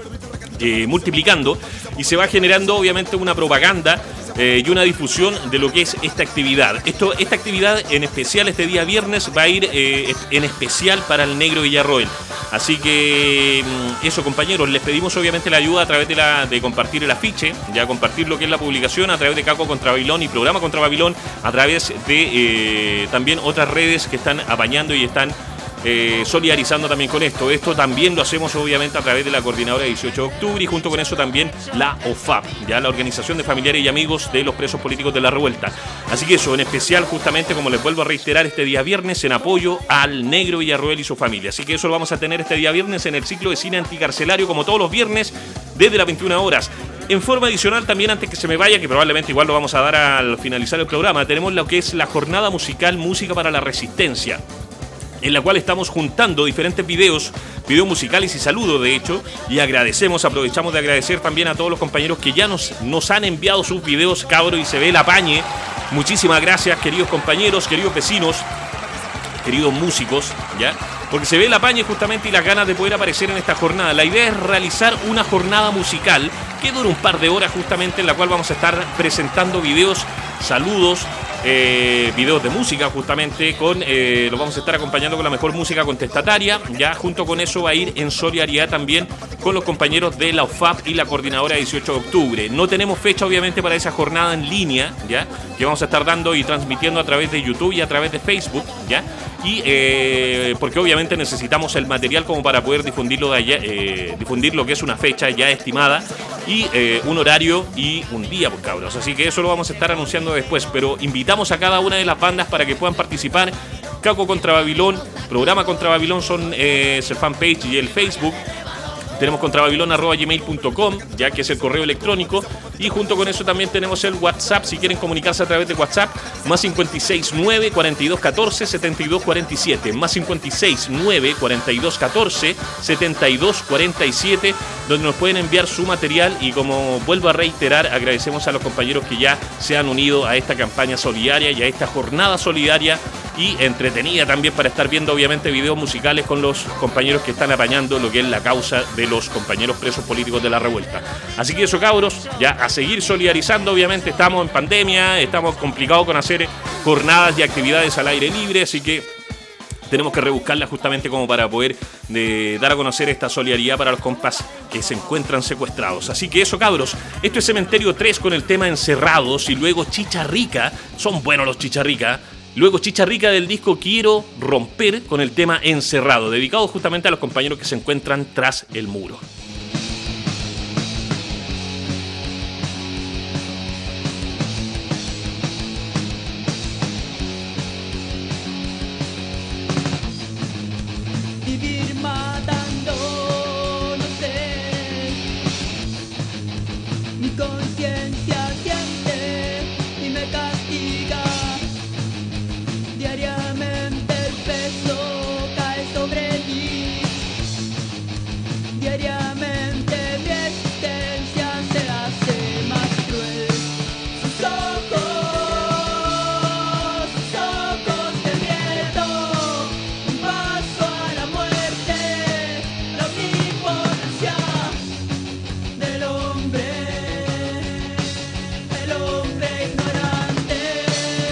eh, multiplicando y se va generando obviamente una propaganda Eh, y una difusión de lo que es esta actividad. Esto, esta actividad en especial este día viernes va a ir eh, en especial para el Negro Villarroel. Así que eso, compañeros, les pedimos obviamente la ayuda a través de, la, de compartir el afiche, ya compartir lo que es la publicación a través de Caco contra Babilón y Programa contra Babilón, a través de eh, también otras redes que están apañando y están Eh, solidarizando también con esto. Esto también lo hacemos obviamente a través de la Coordinadora dieciocho de octubre y junto con eso también la O F A P, ya la Organización de Familiares y Amigos de los Presos Políticos de la Revuelta. Así que eso, en especial justamente, como les vuelvo a reiterar, este día viernes en apoyo al Negro Villarroel y su familia. Así que eso lo vamos a tener este día viernes en el ciclo de cine anticarcelario, como todos los viernes, desde las veintiuna horas. En forma adicional también, antes que se me vaya, que probablemente igual lo vamos a dar al finalizar el programa, tenemos lo que es la jornada musical Música para la Resistencia. en la cual estamos juntando diferentes videos, videos musicales y saludos de hecho, y agradecemos, aprovechamos de agradecer también a todos los compañeros que ya nos, nos han enviado sus videos, cabros, y se ve el apañe. Muchísimas gracias, queridos compañeros, queridos vecinos, queridos músicos, ¿ya? Porque se ve el apañe justamente y las ganas de poder aparecer en esta jornada. La idea es realizar una jornada musical que dura un par de horas justamente, en la cual vamos a estar presentando videos, saludos, Eh, videos de música justamente, con eh, los vamos a estar acompañando con la mejor música contestataria. Ya junto con eso va a ir en solidaridad también con los compañeros de la O F A P y la coordinadora dieciocho de octubre. No tenemos fecha obviamente para esa jornada en línea, ya, que vamos a estar dando y transmitiendo a través de YouTube y a través de Facebook, ya, y eh, porque obviamente necesitamos el material como para poder difundirlo de allá, eh, difundir lo que es una fecha ya estimada y eh, un horario y un día, pues cabros. Así que eso lo vamos a estar anunciando después, pero invitamos a cada una de las bandas para que puedan participar. Caco contra Babilón, programa contra Babilón son eh, el fanpage y el Facebook. Tenemos contrababilón arroba gmail punto com, ya que es el correo electrónico, y junto con eso también tenemos el WhatsApp, si quieren comunicarse a través de WhatsApp, más cinco seis nueve, cuarenta y dos catorce, setenta y dos cuarenta y siete, más cinco seis nueve, cuarenta y dos catorce, setenta y dos cuarenta y siete, donde nos pueden enviar su material. Y como vuelvo a reiterar, agradecemos a los compañeros que ya se han unido a esta campaña solidaria y a esta jornada solidaria y entretenida también, para estar viendo obviamente videos musicales con los compañeros que están apañando lo que es la causa de los compañeros presos políticos de la revuelta. Así que eso, cabros, ya a seguir solidarizando. Obviamente estamos en pandemia, estamos complicados con hacer jornadas y actividades al aire libre, así que tenemos que rebuscarla justamente como para poder de, dar a conocer esta solidaridad para los compas que se encuentran secuestrados. Así que eso, cabros, esto es Cementerio tres con el tema Encerrados, y luego Chicharrica, son buenos los Chicharrica. Luego Chicharrica del disco Quiero Romper con el tema Encerrado, dedicado justamente a los compañeros que se encuentran tras el muro. Vivir matando, no sé. Mi conciencia siente y me castiga. Diariamente el peso cae sobre mí. Diariamente mi existencia se hace más cruel. Sus ojos, sus ojos de miedo. Un paso a la muerte. La omnipotencia del hombre. El hombre ignorante.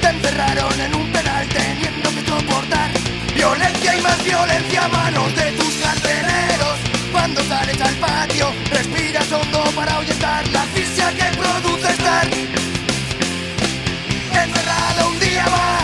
encerraron en un penal teniendo que soportar violencia y más violencia a manos de tus carceleros. Cuando sales al patio, respiras hondo para ahuyentar la asfixia que produce estar encerrado un día más.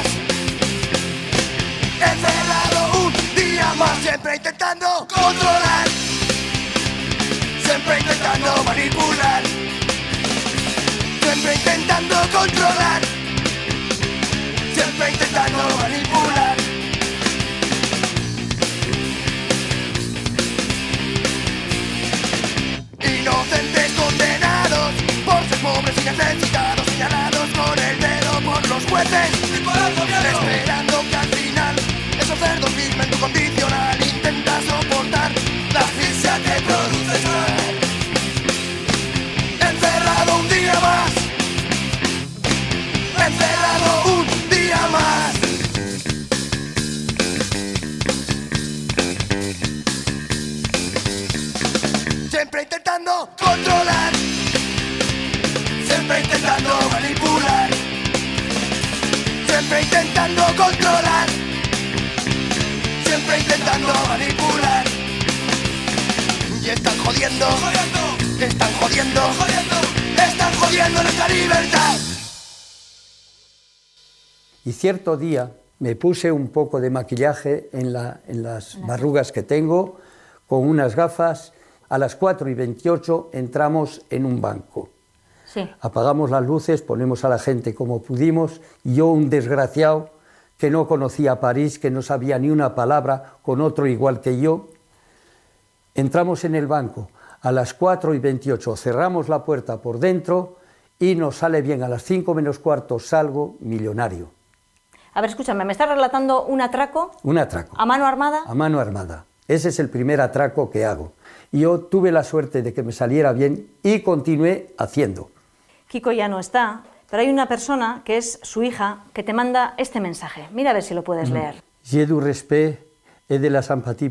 Encerrado un día más, siempre intentando controlar, siempre intentando manipular, siempre intentando controlar, siempre intentando manipular. Inocentes condenados por ser pobres y necesitados, señalados con el dedo por los jueces y por el gobierno, esperando que al final esos cerdos firmen tu condicional. Intenta soportar la asfixia que produce estar encerrado un día más, encerrado un día más. Siempre intentando controlar, siempre intentando manipular, siempre intentando controlar, siempre intentando manipular. Y están jodiendo, jodiendo, están jodiendo, jodiendo, están jodiendo nuestra libertad. Y cierto día me puse un poco de maquillaje en, la, en las verrugas que tengo, con unas gafas. A las cuatro y veintiocho entramos en un banco. Sí. Apagamos las luces, ponemos a la gente como pudimos. Y yo, un desgraciado que no conocía París, que no sabía ni una palabra, con otro igual que yo, entramos en el banco. A las cuatro y veintiocho cerramos la puerta por dentro y nos sale bien. A las cinco menos cuarto salgo millonario. A ver, escúchame, ¿me estás relatando un atraco? Un atraco. ¿A mano armada? A mano armada. Ese es el primer atraco que hago. Y yo tuve la suerte de que me saliera bien y continué haciendo. Kiko ya no está, pero hay una persona que es su hija que te manda este mensaje. Mira a ver si lo puedes leer. J'ai du respect et de la sympathie.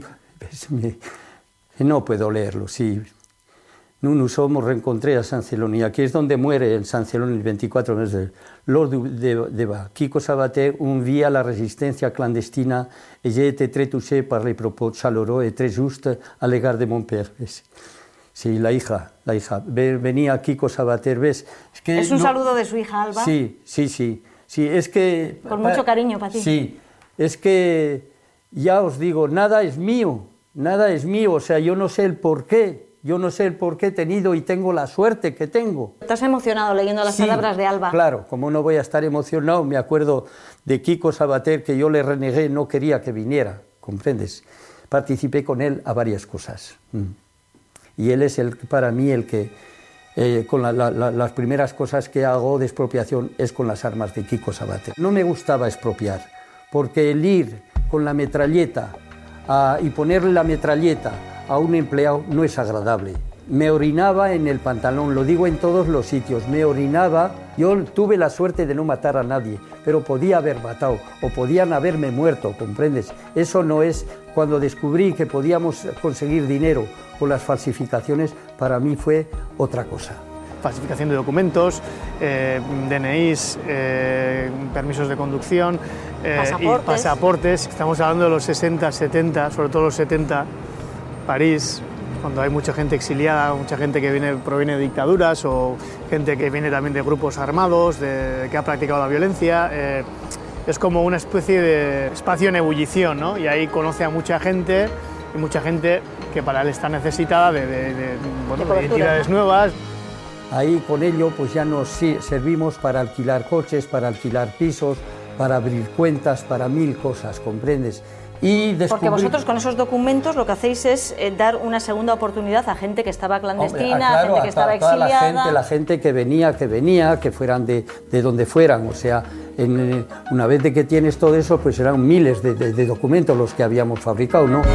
No puedo leerlo, sí. Nous nous sommes rencontrés à Saint-Celon. Y aquí es donde muere en Saint-Celon el veinticuatro de mes. Lors du débat, Kiko Sabater, un via la resistencia clandestina et j'ai été très touché par les propos chaleureux et très justes à l'égard de mon père. Sí, la hija, la hija. Venía Kiko Sabater, ¿ves? Es, que es un no... saludo de su hija, Alba. Sí, sí, sí. sí es que, Con mucho cariño para ti. Sí, es que ya os digo, nada es mío, nada es mío. O sea, yo no sé el por qué. Yo no sé el por qué he tenido y tengo la suerte que tengo. ¿Estás emocionado leyendo las sí, palabras de Alba? Claro, como no voy a estar emocionado, me acuerdo de Kiko Sabater, que yo le renegué, no quería que viniera, ¿comprendes? Participé con él a varias cosas. Y él es el, para mí el que, eh, con la, la, la, las primeras cosas que hago de expropiación es con las armas de Kiko Sabater. No me gustaba expropiar, porque el ir con la metralleta a, y ponerle la metralleta a un empleado no es agradable. Me orinaba en el pantalón, lo digo en todos los sitios, me orinaba. Yo tuve la suerte de no matar a nadie, pero podía haber matado o podían haberme muerto, ¿comprendes? Eso no es. Cuando descubrí que podíamos conseguir dinero con las falsificaciones, para mí fue otra cosa. Falsificación de documentos, eh, D N Is, eh, permisos de conducción, eh, pasaportes. y pasaportes. Estamos hablando de los sesenta, setenta, sobre todo los setenta. París, cuando hay mucha gente exiliada, mucha gente que viene, proviene de dictaduras o gente que viene también de grupos armados, de, que ha practicado la violencia. Eh, es como una especie de espacio en ebullición, ¿no? Y ahí conoce a mucha gente y mucha gente que para él está necesitada de, de, de, bueno, de identidades nuevas. Ahí con ello pues ya nos servimos para alquilar coches, para alquilar pisos, para abrir cuentas, para mil cosas, ¿comprendes? Y descubrí... Porque vosotros con esos documentos lo que hacéis es eh, dar una segunda oportunidad a gente que estaba clandestina, Hombre, ah, claro, a gente que estaba exiliada. La gente, la gente que venía, que venía, que fueran de, de donde fueran, o sea, en, una vez de que tienes todo eso, pues eran miles de, de, de documentos los que habíamos fabricado, ¿no?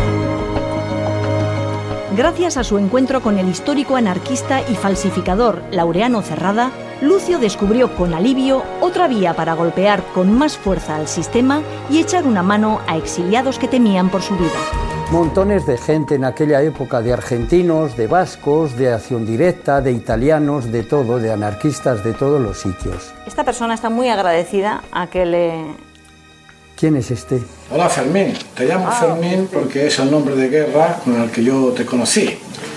Gracias a su encuentro con el histórico anarquista y falsificador Laureano Cerrada, Lucio descubrió con alivio otra vía para golpear con más fuerza al sistema y echar una mano a exiliados que temían por su vida. Montones de gente en aquella época, de argentinos, de vascos, de Acción Directa, de italianos, de todo, de anarquistas de todos los sitios. Esta persona está muy agradecida a que le... ¿Quién es este? Hola Fermín, te llamo ah, Fermín porque es el nombre de guerra con el que yo te conocí.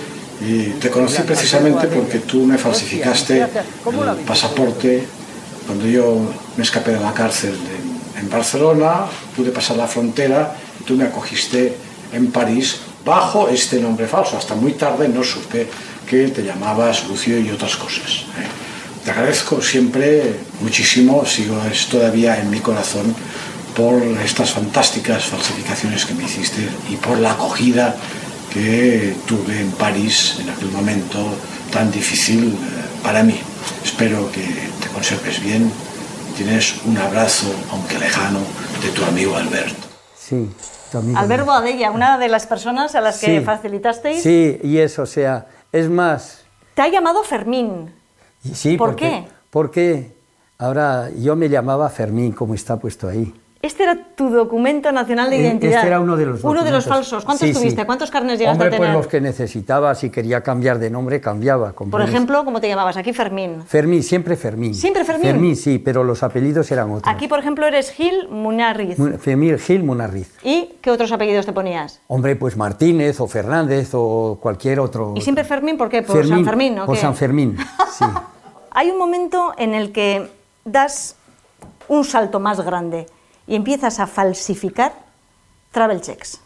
Y te conocí precisamente porque tú me falsificaste el pasaporte cuando yo me escapé de la cárcel de, en Barcelona, pude pasar la frontera y tú me acogiste en París bajo este nombre falso. Hasta muy tarde no supe que te llamabas Lucio y otras cosas. ¿eh? Te agradezco siempre muchísimo, sigo es todavía en mi corazón por estas fantásticas falsificaciones que me hiciste y por la acogida que tuve en París en aquel momento tan difícil eh, para mí. Espero que te conserves bien. Tienes un abrazo, aunque lejano, de tu amigo Alberto. Sí. Alberto Boadella, una de las personas a las que sí, facilitasteis. Sí, y eso, o sea, es más... Te ha llamado Fermín. Sí, ¿Por porque, qué? Porque ahora yo me llamaba Fermín, como está puesto ahí. Este era tu documento nacional de identidad. Este era uno de los documentos. Uno de los falsos. ¿Cuántos sí, tuviste? Sí. ¿Cuántos carnes llegaste Hombre, a tener? pues los que necesitaba, si quería cambiar de nombre, cambiaba. Por ejemplo, ¿cómo te llamabas? Aquí Fermín. Fermín, siempre Fermín. ¿Siempre Fermín? Fermín, sí, pero los apellidos eran otros. Aquí, por ejemplo, eres Gil Munarriz. Fermín Gil Munarriz. ¿Y qué otros apellidos te ponías? Hombre, pues Martínez o Fernández o cualquier otro. ¿Y siempre Fermín? ¿Por qué? ¿Por Fermín, San Fermín? ¿O por qué? San Fermín, sí. Hay un momento en el que das un salto más grande y empiezas a falsificar travel checks.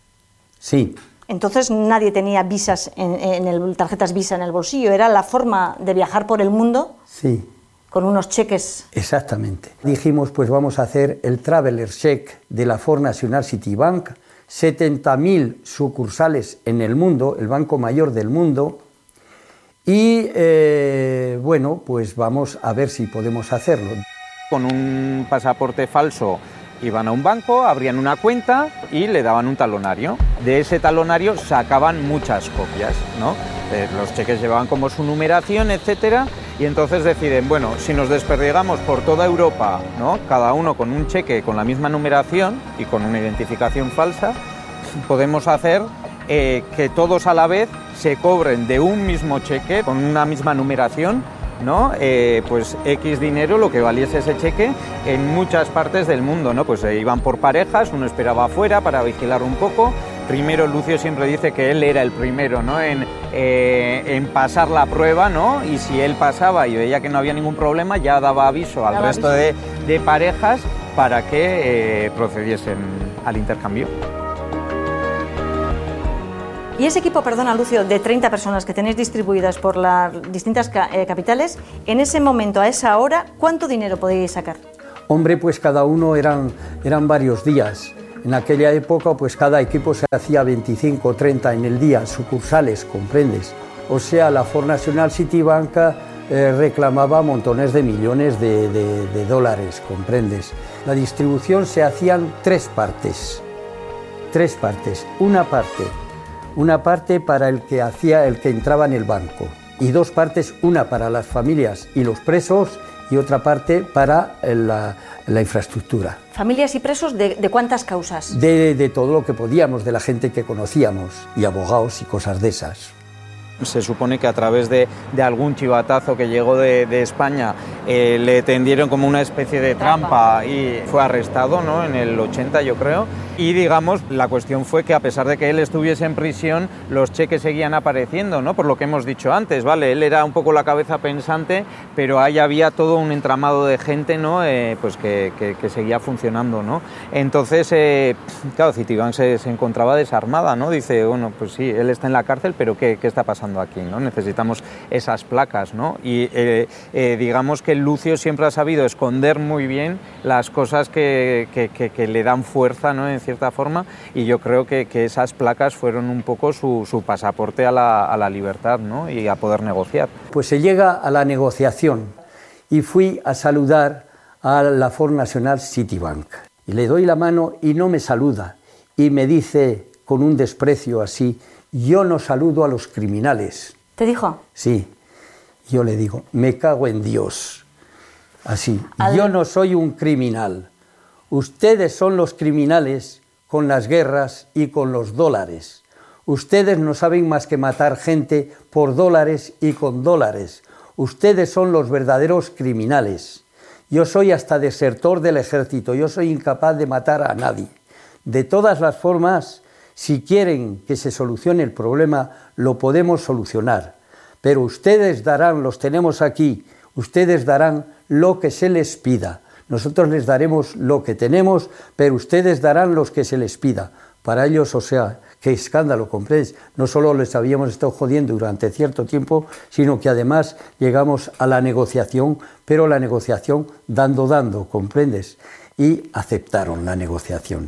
Sí. Entonces nadie tenía visas en, en el, tarjetas Visa en el bolsillo, era la forma de viajar por el mundo. Sí. Con unos cheques. Exactamente. Dijimos, pues vamos a hacer el Traveler Check de la Ford National Citibank, setenta mil sucursales en el mundo, el banco mayor del mundo, y eh, bueno, pues vamos a ver si podemos hacerlo. Con un pasaporte falso iban a un banco, abrían una cuenta y le daban un talonario. De ese talonario sacaban muchas copias, ¿no? Eh, los cheques llevaban como su numeración, etcétera, y entonces deciden, bueno, si nos desperdigamos por toda Europa, ¿no? Cada uno con un cheque con la misma numeración y con una identificación falsa, podemos hacer eh, que todos a la vez se cobren de un mismo cheque con una misma numeración, ¿no? Eh, pues X dinero, lo que valiese ese cheque, en muchas partes del mundo, ¿no? Pues se iban por parejas, uno esperaba afuera para vigilar un poco. Primero Lucio siempre dice que él era el primero, ¿no? en, eh, en pasar la prueba, ¿no? Y si él pasaba y veía que no había ningún problema, ya daba aviso al daba resto aviso. De, de parejas para que eh, procediesen al intercambio. Y ese equipo, perdona Lucio, de treinta personas que tenéis distribuidas por las distintas ca eh, capitales, en ese momento, a esa hora, ¿cuánto dinero podíais sacar? Hombre, pues cada uno eran, eran varios días. En aquella época, pues cada equipo se hacía veinticinco o treinta en el día, sucursales, ¿comprendes? O sea, la Ford National Citibank eh, reclamaba montones de millones de, de, de dólares, ¿comprendes? La distribución se hacían tres partes, tres partes. Una parte... Una parte para el que hacía el que entraba en el banco y dos partes, una para las familias y los presos y otra parte para la, la infraestructura. ¿Familias y presos de, de cuántas causas? De, de todo lo que podíamos, de la gente que conocíamos y abogados y cosas de esas. Se supone que a través de, de algún chivatazo que llegó de, de España eh, le tendieron como una especie de trampa y fue arrestado, ¿no? En el ochenta, yo creo. Y digamos, la cuestión fue que a pesar de que él estuviese en prisión, los cheques seguían apareciendo, ¿no? Por lo que hemos dicho antes, ¿vale? Él era un poco la cabeza pensante, pero ahí había todo un entramado de gente, ¿no? Eh, pues que, que, que seguía funcionando, ¿no? Entonces, eh, claro, Citibank se, se encontraba desarmada, ¿no? Dice, bueno, pues sí, él está en la cárcel, pero ¿qué, qué está pasando aquí, ¿no? Necesitamos esas placas, ¿no? Y eh, eh, digamos que Lucio siempre ha sabido esconder muy bien las cosas que, que, que, que le dan fuerza, ¿no? En cierta forma, y yo creo que, que esas placas fueron un poco su, su pasaporte a la, a la libertad, ¿no? Y a poder negociar. Pues se llega a la negociación y fui a saludar a la Ford National Citibank y le doy la mano y no me saluda y me dice con un desprecio así: yo no saludo a los criminales. ¿Te dijo? Sí. Yo le digo, me cago en Dios. Así, Al... yo no soy un criminal. Ustedes son los criminales con las guerras y con los dólares. Ustedes no saben más que matar gente por dólares y con dólares. Ustedes son los verdaderos criminales. Yo soy hasta desertor del ejército, yo soy incapaz de matar a nadie. De todas las formas, si quieren que se solucione el problema, lo podemos solucionar. Pero ustedes darán, los tenemos aquí, ustedes darán lo que se les pida. Nosotros les daremos lo que tenemos, pero ustedes darán lo que se les pida. Para ellos, o sea, qué escándalo, ¿comprendes? No solo les habíamos estado jodiendo durante cierto tiempo, sino que además llegamos a la negociación, pero la negociación dando, dando, ¿comprendes? Y aceptaron la negociación.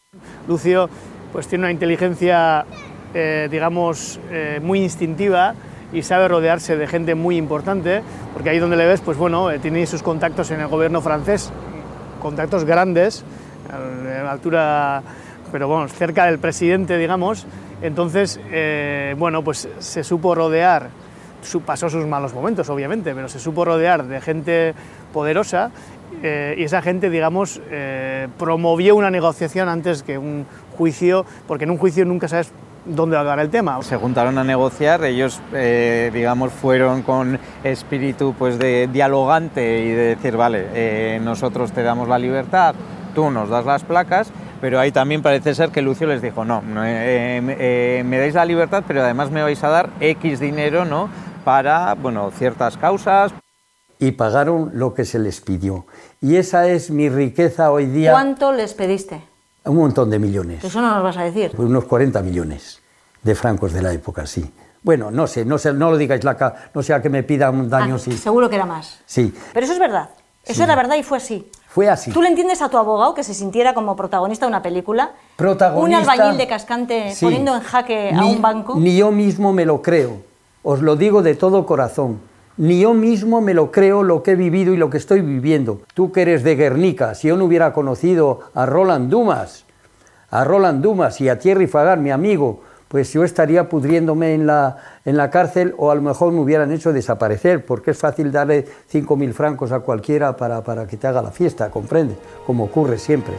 Lucio pues tiene una inteligencia, eh, digamos, eh, muy instintiva y sabe rodearse de gente muy importante, porque ahí donde le ves, pues bueno, eh, tiene sus contactos en el gobierno francés, contactos grandes, a la altura, pero bueno, cerca del presidente, digamos. Entonces, eh, bueno, pues se supo rodear, su, pasó sus malos momentos, obviamente, pero se supo rodear de gente poderosa, eh, y esa gente, digamos, eh, promovió una negociación antes que un juicio, porque en un juicio nunca sabes dónde va a acabar el tema. Se juntaron a negociar, ellos, eh, digamos, fueron con espíritu pues, de dialogante y de decir, vale, eh, nosotros te damos la libertad, tú nos das las placas, pero ahí también parece ser que Lucio les dijo, no, eh, eh, me dais la libertad, pero además me vais a dar X dinero, ¿no?, para, bueno, ciertas causas. Y pagaron lo que se les pidió. Y esa es mi riqueza hoy día. ¿Cuánto les pediste? Un montón de millones. Eso no nos vas a decir. Pues unos cuarenta millones de francos de la época, sí. Bueno, no sé, no sé, no lo digáis, la, no sea que me pidan un daño. Ah, sí. Seguro que era más. Sí. Pero eso es verdad. Eso Sí. es la verdad y fue así. Fue así. ¿Tú le entiendes a tu abogado que se sintiera como protagonista de una película? Protagonista. Un albañil de Cascante Sí. poniendo en jaque a Ni- un banco. Ni yo mismo me lo creo. Os lo digo de todo corazón. Ni yo mismo me lo creo lo que he vivido y lo que estoy viviendo. Tú que eres de Guernica, si yo no hubiera conocido a Roland Dumas, a Roland Dumas y a Thierry Fagan, mi amigo, pues yo estaría pudriéndome en la, en la cárcel, o a lo mejor me hubieran hecho desaparecer, porque es fácil darle cinco mil francos a cualquiera para, para que te haga la fiesta, ¿comprende? Como ocurre siempre.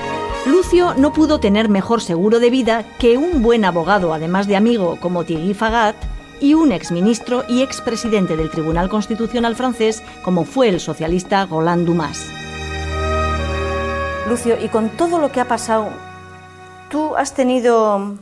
Lucio no pudo tener mejor seguro de vida que un buen abogado, además de amigo, como Thierry Fagat, y un exministro y expresidente del Tribunal Constitucional francés, como fue el socialista Roland Dumas. Lucio, y con todo lo que ha pasado, ¿tú has tenido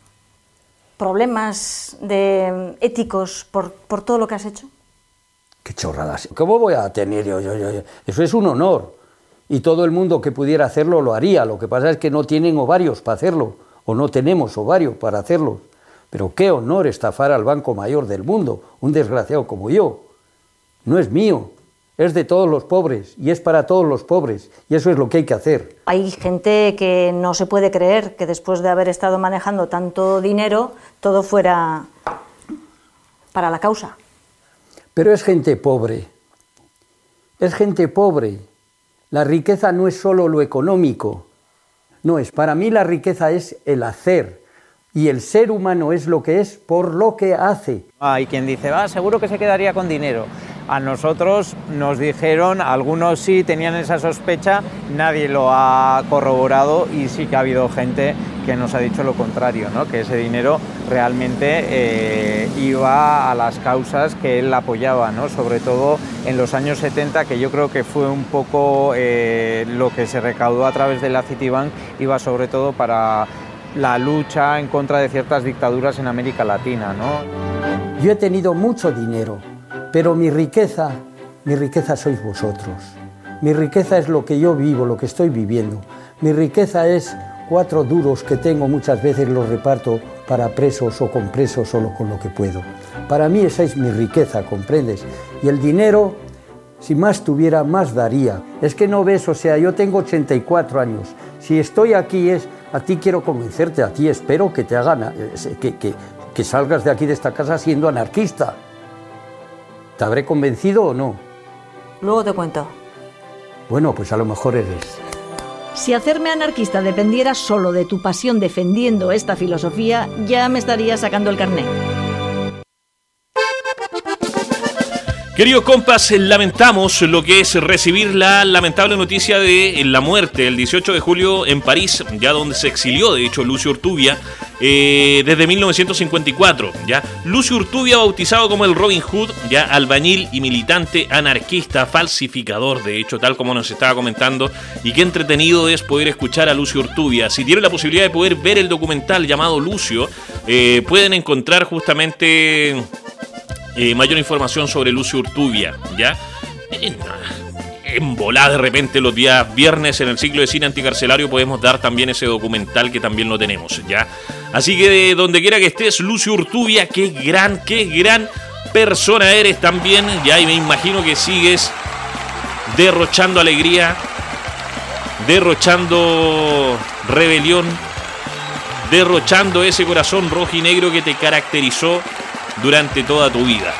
problemas de éticos por, por todo lo que has hecho? Qué chorradas. ¿Cómo voy a tener yo, yo, yo? Eso es un honor. Y todo el mundo que pudiera hacerlo lo haría. Lo que pasa es que no tienen ovarios para hacerlo, o no tenemos ovarios para hacerlo. Pero qué honor estafar al Banco Mayor del mundo, un desgraciado como yo. No es mío, es de todos los pobres, y es para todos los pobres, y eso es lo que hay que hacer. Hay gente que no se puede creer que después de haber estado manejando tanto dinero, todo fuera para la causa. Pero es gente pobre, es gente pobre. La riqueza no es solo lo económico, no es. Para mí la riqueza es el hacer. Y el ser humano es lo que es por lo que hace. Hay quien dice, va, seguro que se quedaría con dinero. A nosotros nos dijeron, algunos sí tenían esa sospecha, nadie lo ha corroborado y sí que ha habido gente que nos ha dicho lo contrario, ¿no? Que ese dinero realmente eh, iba a las causas que él apoyaba, ¿no? Sobre todo en los años setenta, que yo creo que fue un poco eh, lo que se recaudó a través de la Citibank, iba sobre todo para la lucha en contra de ciertas dictaduras en América Latina, ¿no? Yo he tenido mucho dinero, pero mi riqueza, mi riqueza sois vosotros. Mi riqueza es lo que yo vivo, lo que estoy viviendo. Mi riqueza es cuatro duros que tengo, muchas veces los reparto para presos o con presos o con lo que puedo. Para mí esa es mi riqueza, ¿comprendes? Y el dinero, si más tuviera, más daría. Es que no ves, o sea, yo tengo ochenta y cuatro años. Si estoy aquí es, a ti quiero convencerte, a ti espero que te hagan, que, que, que salgas de aquí de esta casa siendo anarquista. ¿Te habré convencido o no? Luego te cuento. Bueno, pues a lo mejor eres. Si hacerme anarquista dependiera solo de tu pasión defendiendo esta filosofía, ya me estaría sacando el carné. Queridos compas, lamentamos lo que es recibir la lamentable noticia de la muerte el dieciocho de julio en París, ya donde se exilió, de hecho, Lucio Urtubia, eh, desde mil novecientos cincuenta y cuatro. ¿ya? Lucio Urtubia, bautizado como el Robin Hood, ya albañil y militante anarquista, falsificador, de hecho, tal como nos estaba comentando. Y qué entretenido es poder escuchar a Lucio Urtubia. Si tienen la posibilidad de poder ver el documental llamado Lucio, eh, pueden encontrar justamente... Eh, mayor información sobre Lucio Urtubia, ¿ya? En, en volada de repente los días viernes en el ciclo de cine anticarcelario podemos dar también ese documental que también lo tenemos, ¿ya? Así que de donde quiera que estés, Lucio Urtubia, qué gran, qué gran persona eres también, ¿ya? Y me imagino que sigues derrochando alegría, derrochando rebelión, derrochando ese corazón rojo y negro que te caracterizó durante toda tu vida.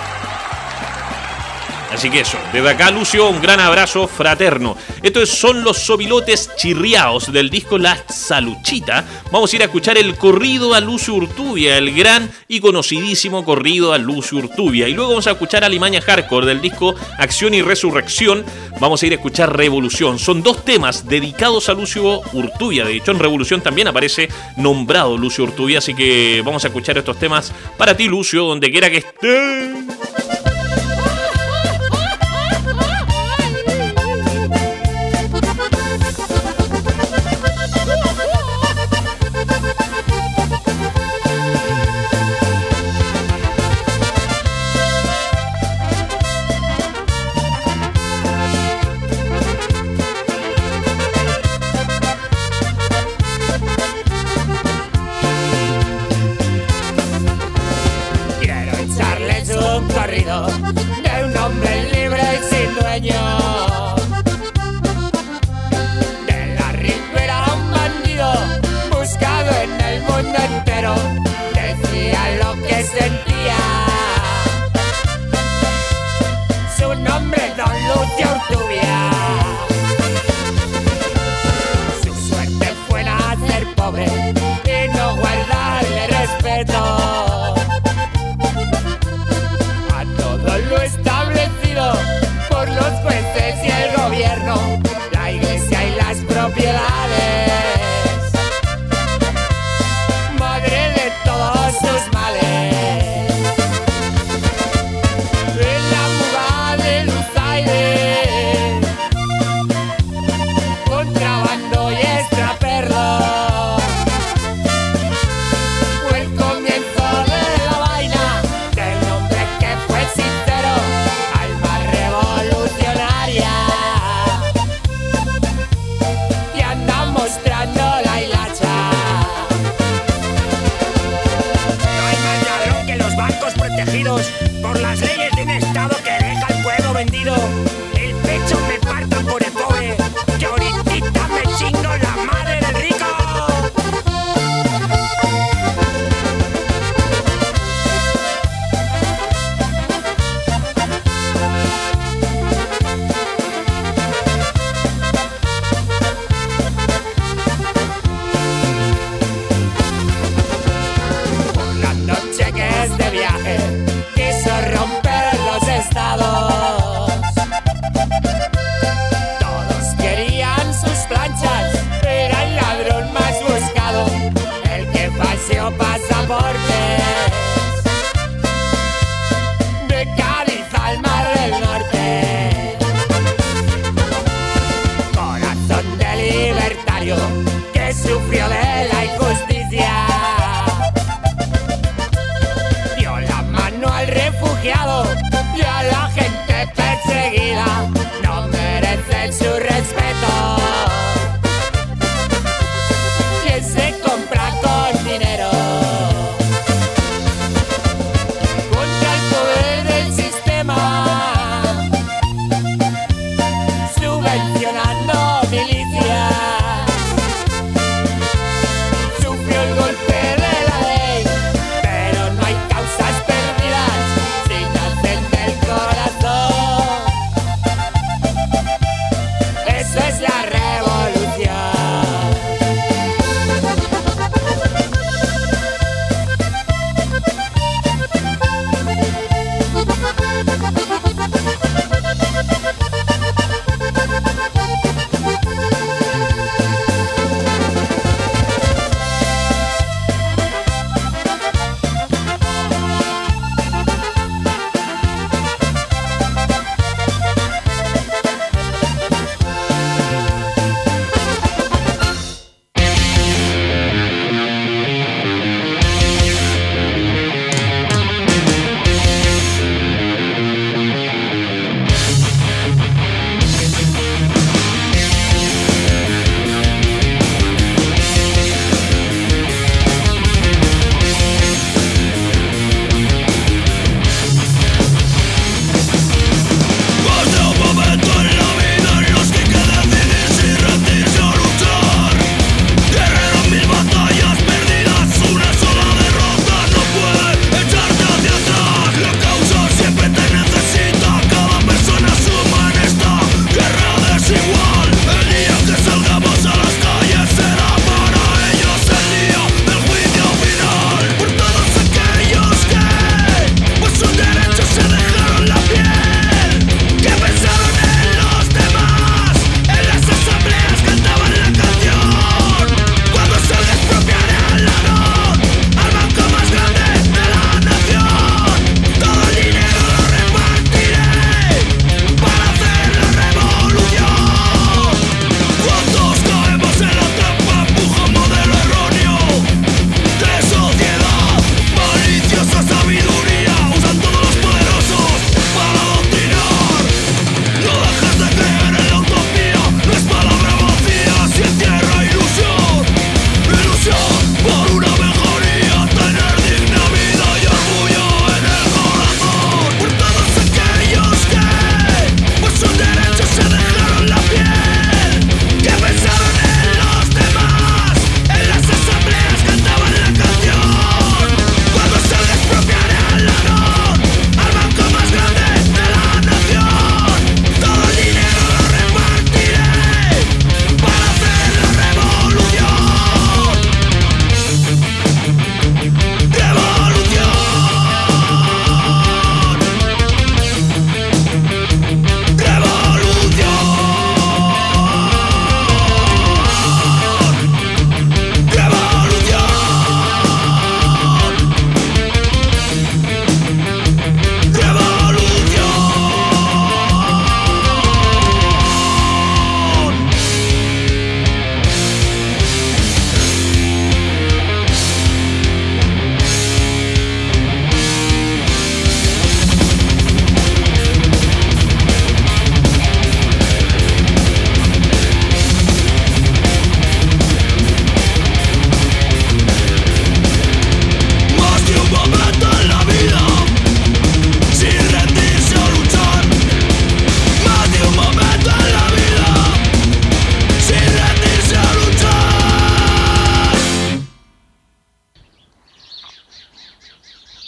Así que eso, desde acá, Lucio, un gran abrazo fraterno. Estos son los sopilotes chirriaos del disco La Saluchita. Vamos a ir a escuchar el corrido a Lucio Urtubia, el gran y conocidísimo corrido a Lucio Urtubia. Y luego vamos a escuchar Alimaña Hardcore del disco Acción y Resurrección. Vamos a ir a escuchar Revolución. Son dos temas dedicados a Lucio Urtubia. De hecho, en Revolución también aparece nombrado Lucio Urtubia. Así que vamos a escuchar estos temas para ti, Lucio, donde quiera que estés. De un hombre libre y sin dueño, de la ribera un bandido buscado en el mundo entero, decía lo que sentía. Su nombre Don Lucio Urtubia. Su suerte fue nacer pobre y no guardarle respeto lo establecido por los jueces y el gobierno, la iglesia y las propiedades. Madre de todos sus males, en la fuga de los aires, contrabando y extraperlo, fue el comienzo de la vaina del hombre que fue sincero, alma revolucionaria, y andamos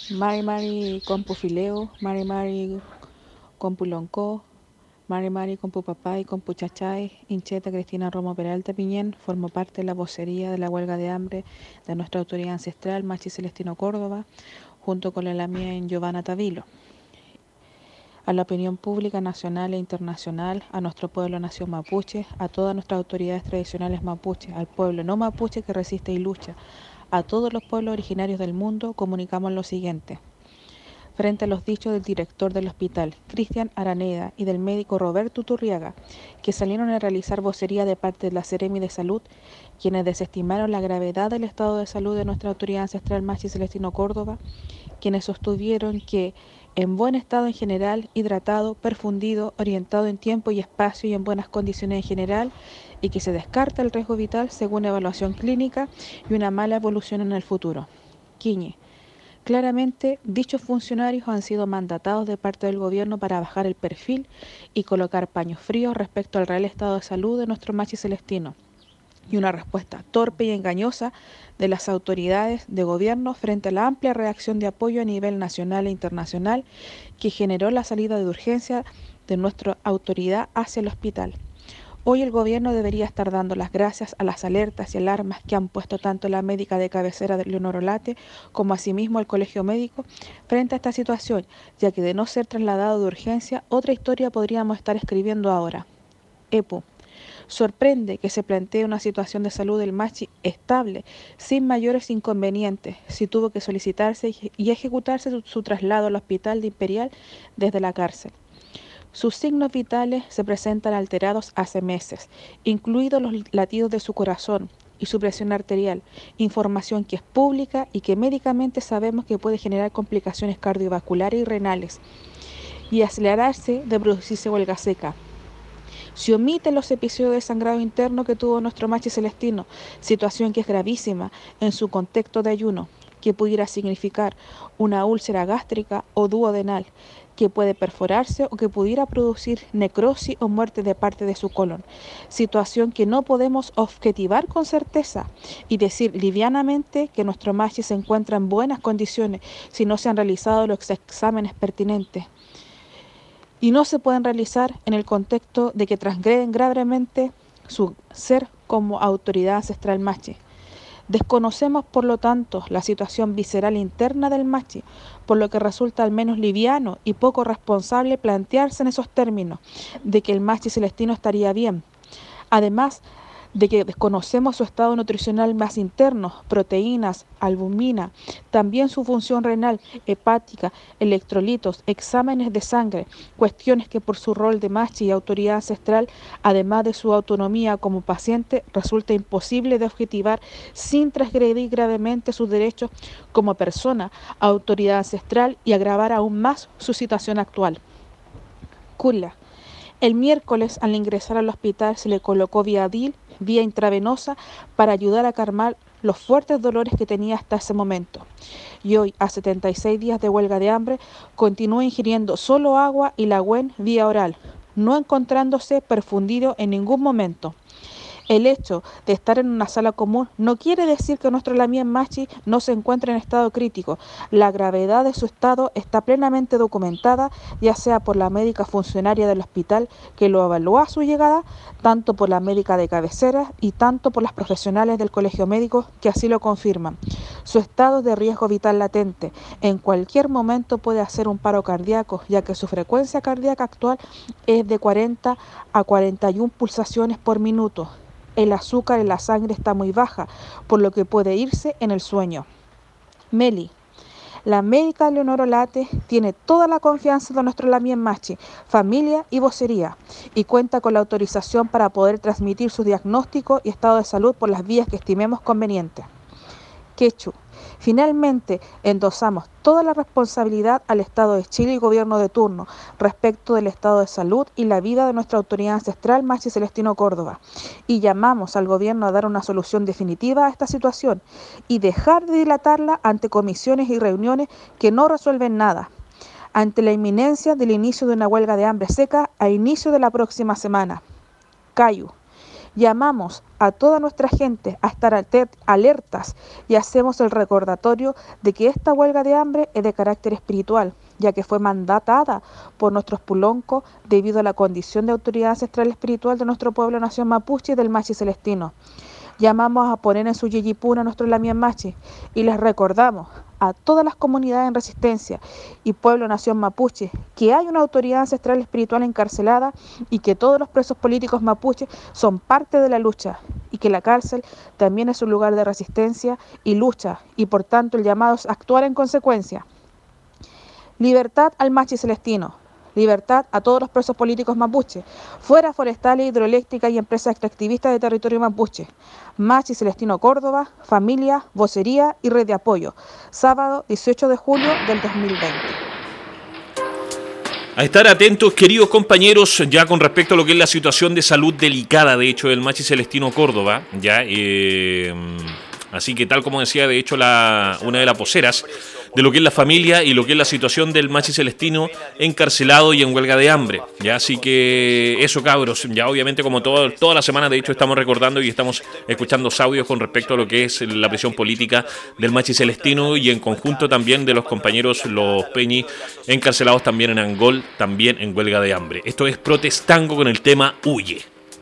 Mari Mari Compu Fileo, Mari Mari Compu Lonco, Mari Mari Compu Papay, Compu Chachay, Incheta Cristina Romo Peralta Piñén, formo parte de la vocería de la huelga de hambre de nuestra autoridad ancestral, Machi Celestino Córdoba, junto con la mía en Giovanna Tavilo. A la opinión pública nacional e internacional, a nuestro pueblo nación mapuche, a todas nuestras autoridades tradicionales mapuche, al pueblo no mapuche que resiste y lucha, a todos los pueblos originarios del mundo, comunicamos lo siguiente. Frente a los dichos del director del hospital, Cristian Araneda, y del médico Roberto Turriaga, que salieron a realizar vocería de parte de la Seremi de Salud, quienes desestimaron la gravedad del estado de salud de nuestra autoridad ancestral Machi Celestino Córdoba, quienes sostuvieron que en buen estado en general, hidratado, perfundido, orientado en tiempo y espacio y en buenas condiciones en general, y que se descarta el riesgo vital según evaluación clínica y una mala evolución en el futuro. Quiñe. Claramente, dichos funcionarios han sido mandatados de parte del gobierno para bajar el perfil y colocar paños fríos respecto al real estado de salud de nuestro Machi Celestino, y una respuesta torpe y engañosa de las autoridades de gobierno frente a la amplia reacción de apoyo a nivel nacional e internacional que generó la salida de urgencia de nuestra autoridad hacia el hospital. Hoy el gobierno debería estar dando las gracias a las alertas y alarmas que han puesto tanto la médica de cabecera de Leonor Olate como asimismo el colegio médico frente a esta situación, ya que de no ser trasladado de urgencia, otra historia podríamos estar escribiendo ahora. E P U. Sorprende que se plantee una situación de salud del Machi estable, sin mayores inconvenientes, si tuvo que solicitarse y ejecutarse su, su traslado al hospital de Imperial desde la cárcel. Sus signos vitales se presentan alterados hace meses, incluidos los latidos de su corazón y su presión arterial, información que es pública y que médicamente sabemos que puede generar complicaciones cardiovasculares y renales, y acelerarse de producirse huelga seca. Se omiten los episodios de sangrado interno que tuvo nuestro Machi Celestino, situación que es gravísima en su contexto de ayuno, que pudiera significar una úlcera gástrica o duodenal, que puede perforarse o que pudiera producir necrosis o muerte de parte de su colon, situación que no podemos objetivar con certeza y decir livianamente que nuestro Machi se encuentra en buenas condiciones si no se han realizado los exámenes pertinentes. Y no se pueden realizar en el contexto de que transgreden gravemente su ser como autoridad ancestral Machi. Desconocemos, por lo tanto, la situación visceral interna del Machi, por lo que resulta al menos liviano y poco responsable plantearse en esos términos de que el Machi Celestino estaría bien. Además de que desconocemos su estado nutricional más interno, proteínas, albumina, también su función renal, hepática, electrolitos, exámenes de sangre, cuestiones que por su rol de Machi y autoridad ancestral, además de su autonomía como paciente, resulta imposible de objetivar sin transgredir gravemente sus derechos como persona, autoridad ancestral y agravar aún más su situación actual. Curia. El miércoles, al ingresar al hospital, se le colocó Viadil, vía intravenosa, para ayudar a calmar los fuertes dolores que tenía hasta ese momento. Y hoy, a setenta y seis días de huelga de hambre, continúa ingiriendo solo agua y la Gwen vía oral, no encontrándose perfundido en ningún momento. El hecho de estar en una sala común no quiere decir que nuestro Lamien Machi no se encuentre en estado crítico. La gravedad de su estado está plenamente documentada, ya sea por la médica funcionaria del hospital que lo evaluó a su llegada, tanto por la médica de cabecera y tanto por las profesionales del colegio médico que así lo confirman. Su estado de riesgo vital latente. En cualquier momento puede hacer un paro cardíaco, ya que su frecuencia cardíaca actual es de cuarenta a cuarenta y una pulsaciones por minuto. El azúcar en la sangre está muy baja, por lo que puede irse en el sueño. Meli. La médica Leonor Olate tiene toda la confianza de nuestro Lamien Machi, familia y vocería, y cuenta con la autorización para poder transmitir su diagnóstico y estado de salud por las vías que estimemos convenientes. Quechu. Finalmente, endosamos toda la responsabilidad al Estado de Chile y gobierno de turno respecto del estado de salud y la vida de nuestra autoridad ancestral Machi Celestino Córdoba, y llamamos al gobierno a dar una solución definitiva a esta situación y dejar de dilatarla ante comisiones y reuniones que no resuelven nada. Ante la inminencia del inicio de una huelga de hambre seca a inicio de la próxima semana. Cayu. Llamamos a toda nuestra gente a estar alertas y hacemos el recordatorio de que esta huelga de hambre es de carácter espiritual, ya que fue mandatada por nuestros puloncos debido a la condición de autoridad ancestral espiritual de nuestro pueblo nación mapuche y del Machi Celestino. Llamamos a poner en su yeyipuna a nuestro Lamien Machi y les recordamos a todas las comunidades en resistencia y pueblo nación mapuche que hay una autoridad ancestral espiritual encarcelada y que todos los presos políticos mapuches son parte de la lucha y que la cárcel también es un lugar de resistencia y lucha y por tanto el llamado es actuar en consecuencia. Libertad al Machi Celestino. Libertad a todos los presos políticos mapuche, fuera forestales, hidroeléctricas y empresas extractivistas de territorio mapuche. Machi Celestino Córdoba, familia, vocería y red de apoyo. Sábado dieciocho de julio del dos mil veinte. A estar atentos, queridos compañeros, ya con respecto a lo que es la situación de salud delicada, de hecho, del Machi Celestino Córdoba, ya, eh, así que tal como decía, de hecho, la, una de las voceras de lo que es la familia y lo que es la situación del Machi Celestino encarcelado y en huelga de hambre, ya, así que eso, cabros, ya obviamente como todo, toda la semana, de hecho, estamos recordando y estamos escuchando audios con respecto a lo que es la prisión política del Machi Celestino y en conjunto también de los compañeros, los Peñi, encarcelados también en Angol, también en huelga de hambre. Esto es Protestango con el tema Huye.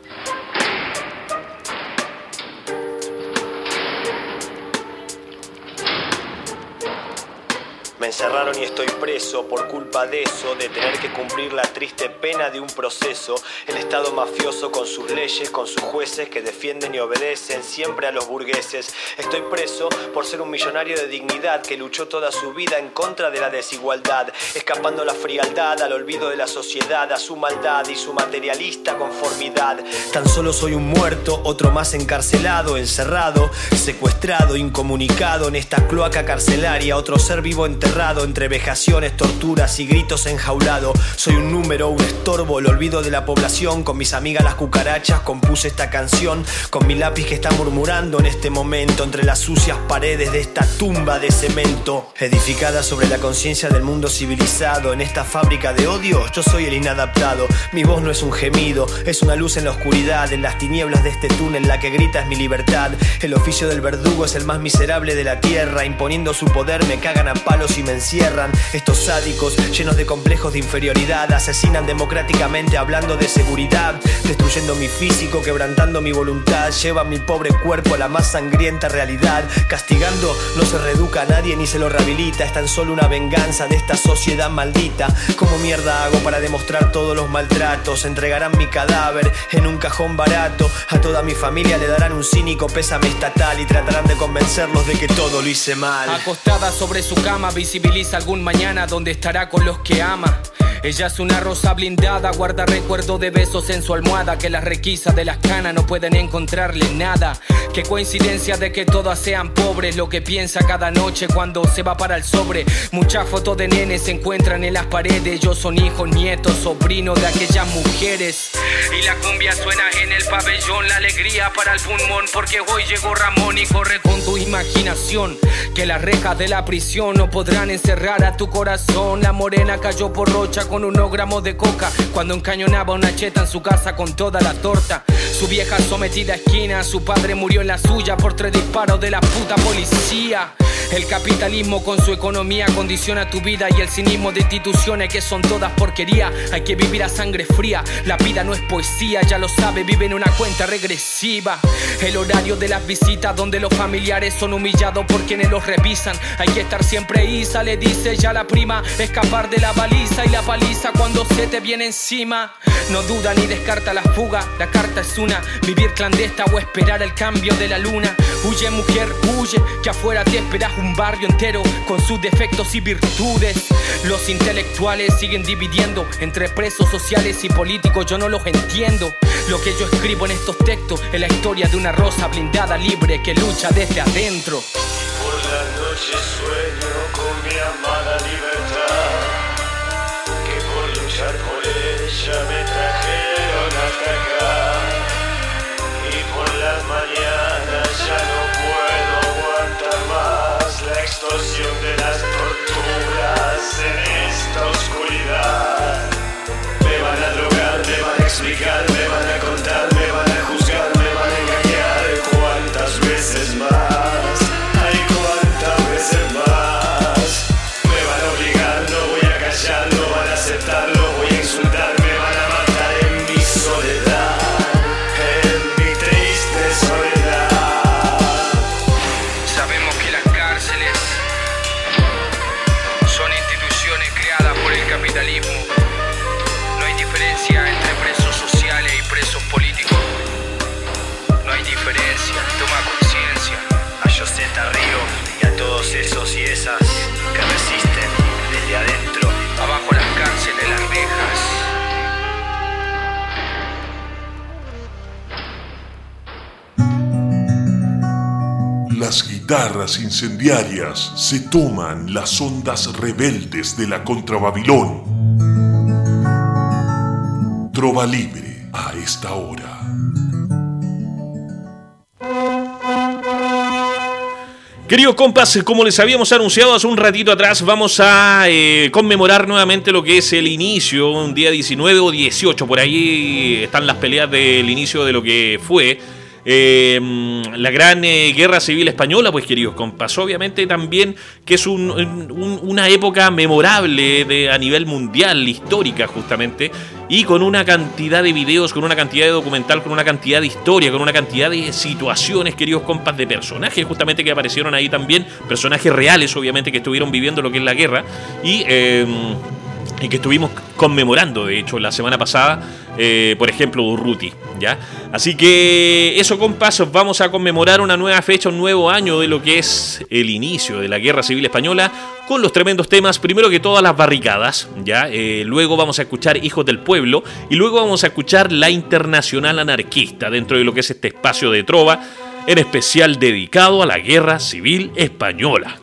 Me encerraron y estoy preso por culpa de eso, de tener que cumplir la triste pena de un proceso. El Estado mafioso con sus leyes, con sus jueces que defienden y obedecen siempre a los burgueses. Estoy preso por ser un millonario de dignidad que luchó toda su vida en contra de la desigualdad, escapando a la frialdad, al olvido de la sociedad, a su maldad y su materialista conformidad. Tan solo soy un muerto, otro más encarcelado, encerrado, secuestrado, incomunicado en esta cloaca carcelaria, otro ser vivo enterrado entre vejaciones, torturas y gritos enjaulado. Soy un número, un estorbo, el olvido de la población. Con mis amigas las cucarachas compuse esta canción, con mi lápiz que está murmurando en este momento entre las sucias paredes de esta tumba de cemento, edificada sobre la conciencia del mundo civilizado. En esta fábrica de odio yo soy el inadaptado. Mi voz no es un gemido, es una luz en la oscuridad, en las tinieblas de este túnel la que grita es mi libertad. El oficio del verdugo es el más miserable de la tierra, imponiendo su poder me cagan a palos y me encierran. Estos sádicos llenos de complejos de inferioridad asesinan democráticamente hablando de seguridad, destruyendo mi físico, quebrantando mi voluntad, llevan mi pobre cuerpo a la más sangrienta realidad. Castigando no se reeduca a nadie ni se lo rehabilita, es tan solo una venganza de esta sociedad maldita. ¿Cómo mierda hago para demostrar todos los maltratos? Entregarán mi cadáver en un cajón barato, a toda mi familia le darán un cínico pésame estatal y tratarán de convencerlos de que todo lo hice mal. Acostada sobre su cama visibiliza algún mañana donde estará con los que ama. Ella es una rosa blindada, guarda recuerdo de besos en su almohada, que las requisas de las canas no pueden encontrarle nada. Qué coincidencia de que todas sean pobres, lo que piensa cada noche cuando se va para el sobre. Muchas fotos de nenes se encuentran en las paredes, ellos son hijos, nietos, sobrinos de aquellas mujeres. Y la cumbia suena en el pabellón, la alegría para el pulmón, porque hoy llegó Ramón y corre con tu imaginación, que las rejas de la prisión no podrán encerrar a tu corazón. La morena cayó por Rocha con unos gramos de coca cuando encañonaba una cheta en su casa con toda la torta. Su vieja sometida a esquina, su padre murió en la suya por tres disparos de la puta policía. El capitalismo con su economía condiciona tu vida y el cinismo de instituciones que son todas porquería. Hay que vivir a sangre fría, la vida no es poesía, ya lo sabe, vive en una cuenta regresiva. El horario de las visitas donde los familiares son humillados por quienes los revisan. Hay que estar siempre isa, le dice ya la prima, escapar de la baliza y la paliza cuando se te viene encima. No duda ni descarta la fuga, la carta es una, vivir clandesta o esperar el cambio de la luna. Huye mujer, huye, que afuera te esperas un barrio entero con sus defectos y virtudes. Los intelectuales siguen dividiendo entre presos sociales y políticos, yo no los entiendo. Lo que yo escribo en estos textos es la historia de una rosa blindada libre que lucha desde adentro. Por la noche sueño con mi amada libertad, que por luchar por ella me trajeron hasta acá. Y por las mañanas ya no puedo aguantar más la extorsión de las torturas en esta oscuridad. Me van a drogar, me van a explicar, me van a contar, me van a juzgar, me todos esos y esas que resisten desde adentro. Abajo las cárceles, las rejas. Las guitarras incendiarias se toman las ondas rebeldes de la Contrababilón. Trova libre a esta hora. Queridos compas, como les habíamos anunciado hace un ratito atrás, vamos a eh, conmemorar nuevamente lo que es el inicio, un día diecinueve o dieciocho, por ahí están las peleas del inicio de lo que fue Eh, la gran eh, guerra civil española, pues queridos compas, obviamente también que es un, un, una época memorable de, a nivel mundial, histórica justamente, y con una cantidad de videos, con una cantidad de documental, con una cantidad de historia, con una cantidad de situaciones, queridos compas, de personajes justamente que aparecieron ahí también, personajes reales obviamente que estuvieron viviendo lo que es la guerra y... Eh, y que estuvimos conmemorando, de hecho, la semana pasada, eh, por ejemplo, Urruti, ¿ya? Así que eso, compas, vamos a conmemorar una nueva fecha, un nuevo año de lo que es el inicio de la Guerra Civil Española, con los tremendos temas, primero que todas las barricadas, ¿ya? Eh, luego vamos a escuchar Hijos del Pueblo, y luego vamos a escuchar La Internacional Anarquista, dentro de lo que es este espacio de trova, en especial dedicado a la Guerra Civil Española.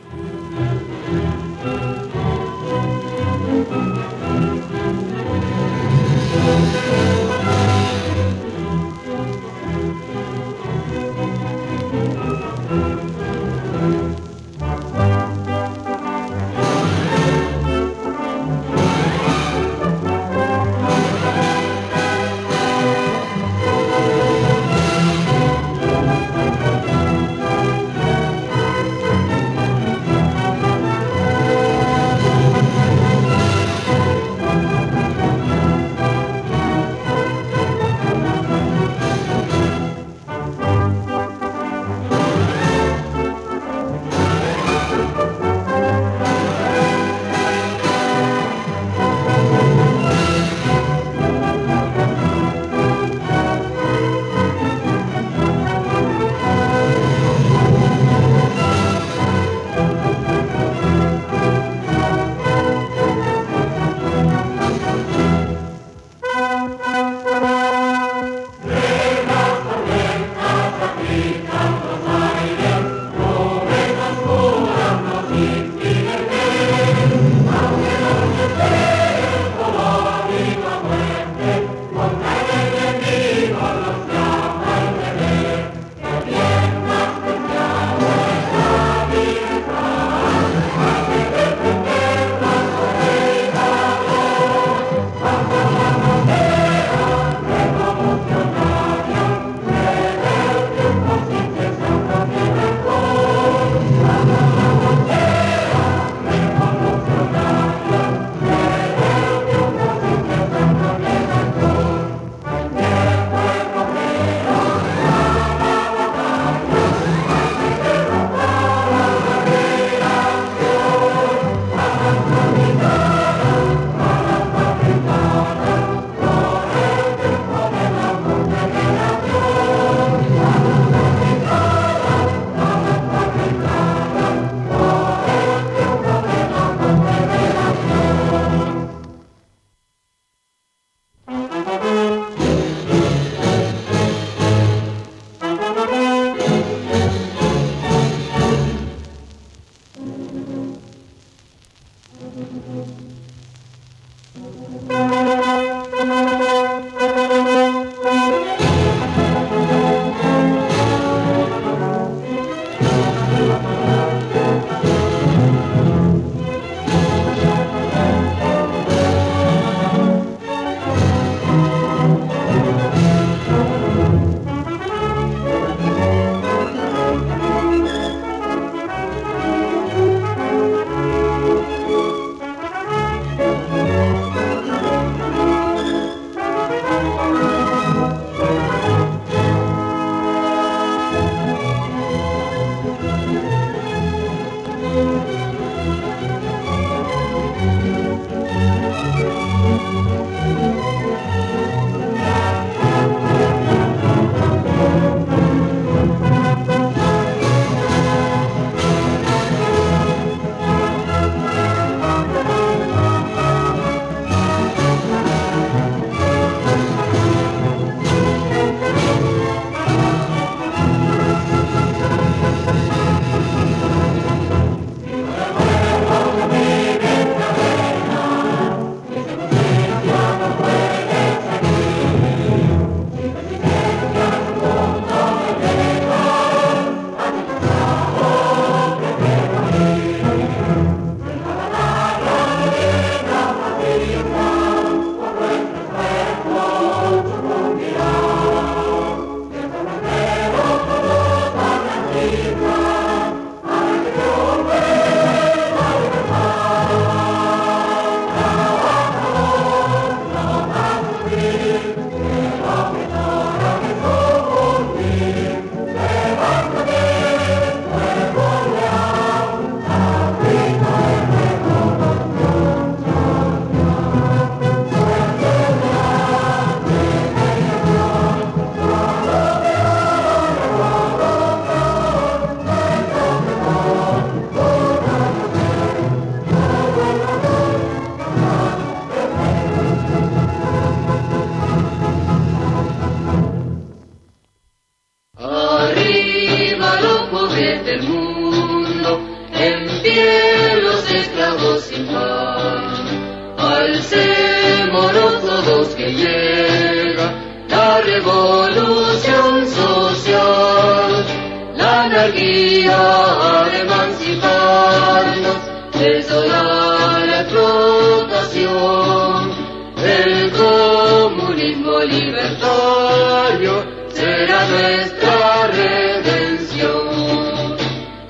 pie los esclavos sin pan. Alcémonos todos que llega la revolución social, la anarquía ha de emanciparnos de toda la explotación. El comunismo libertario será nuestra redención.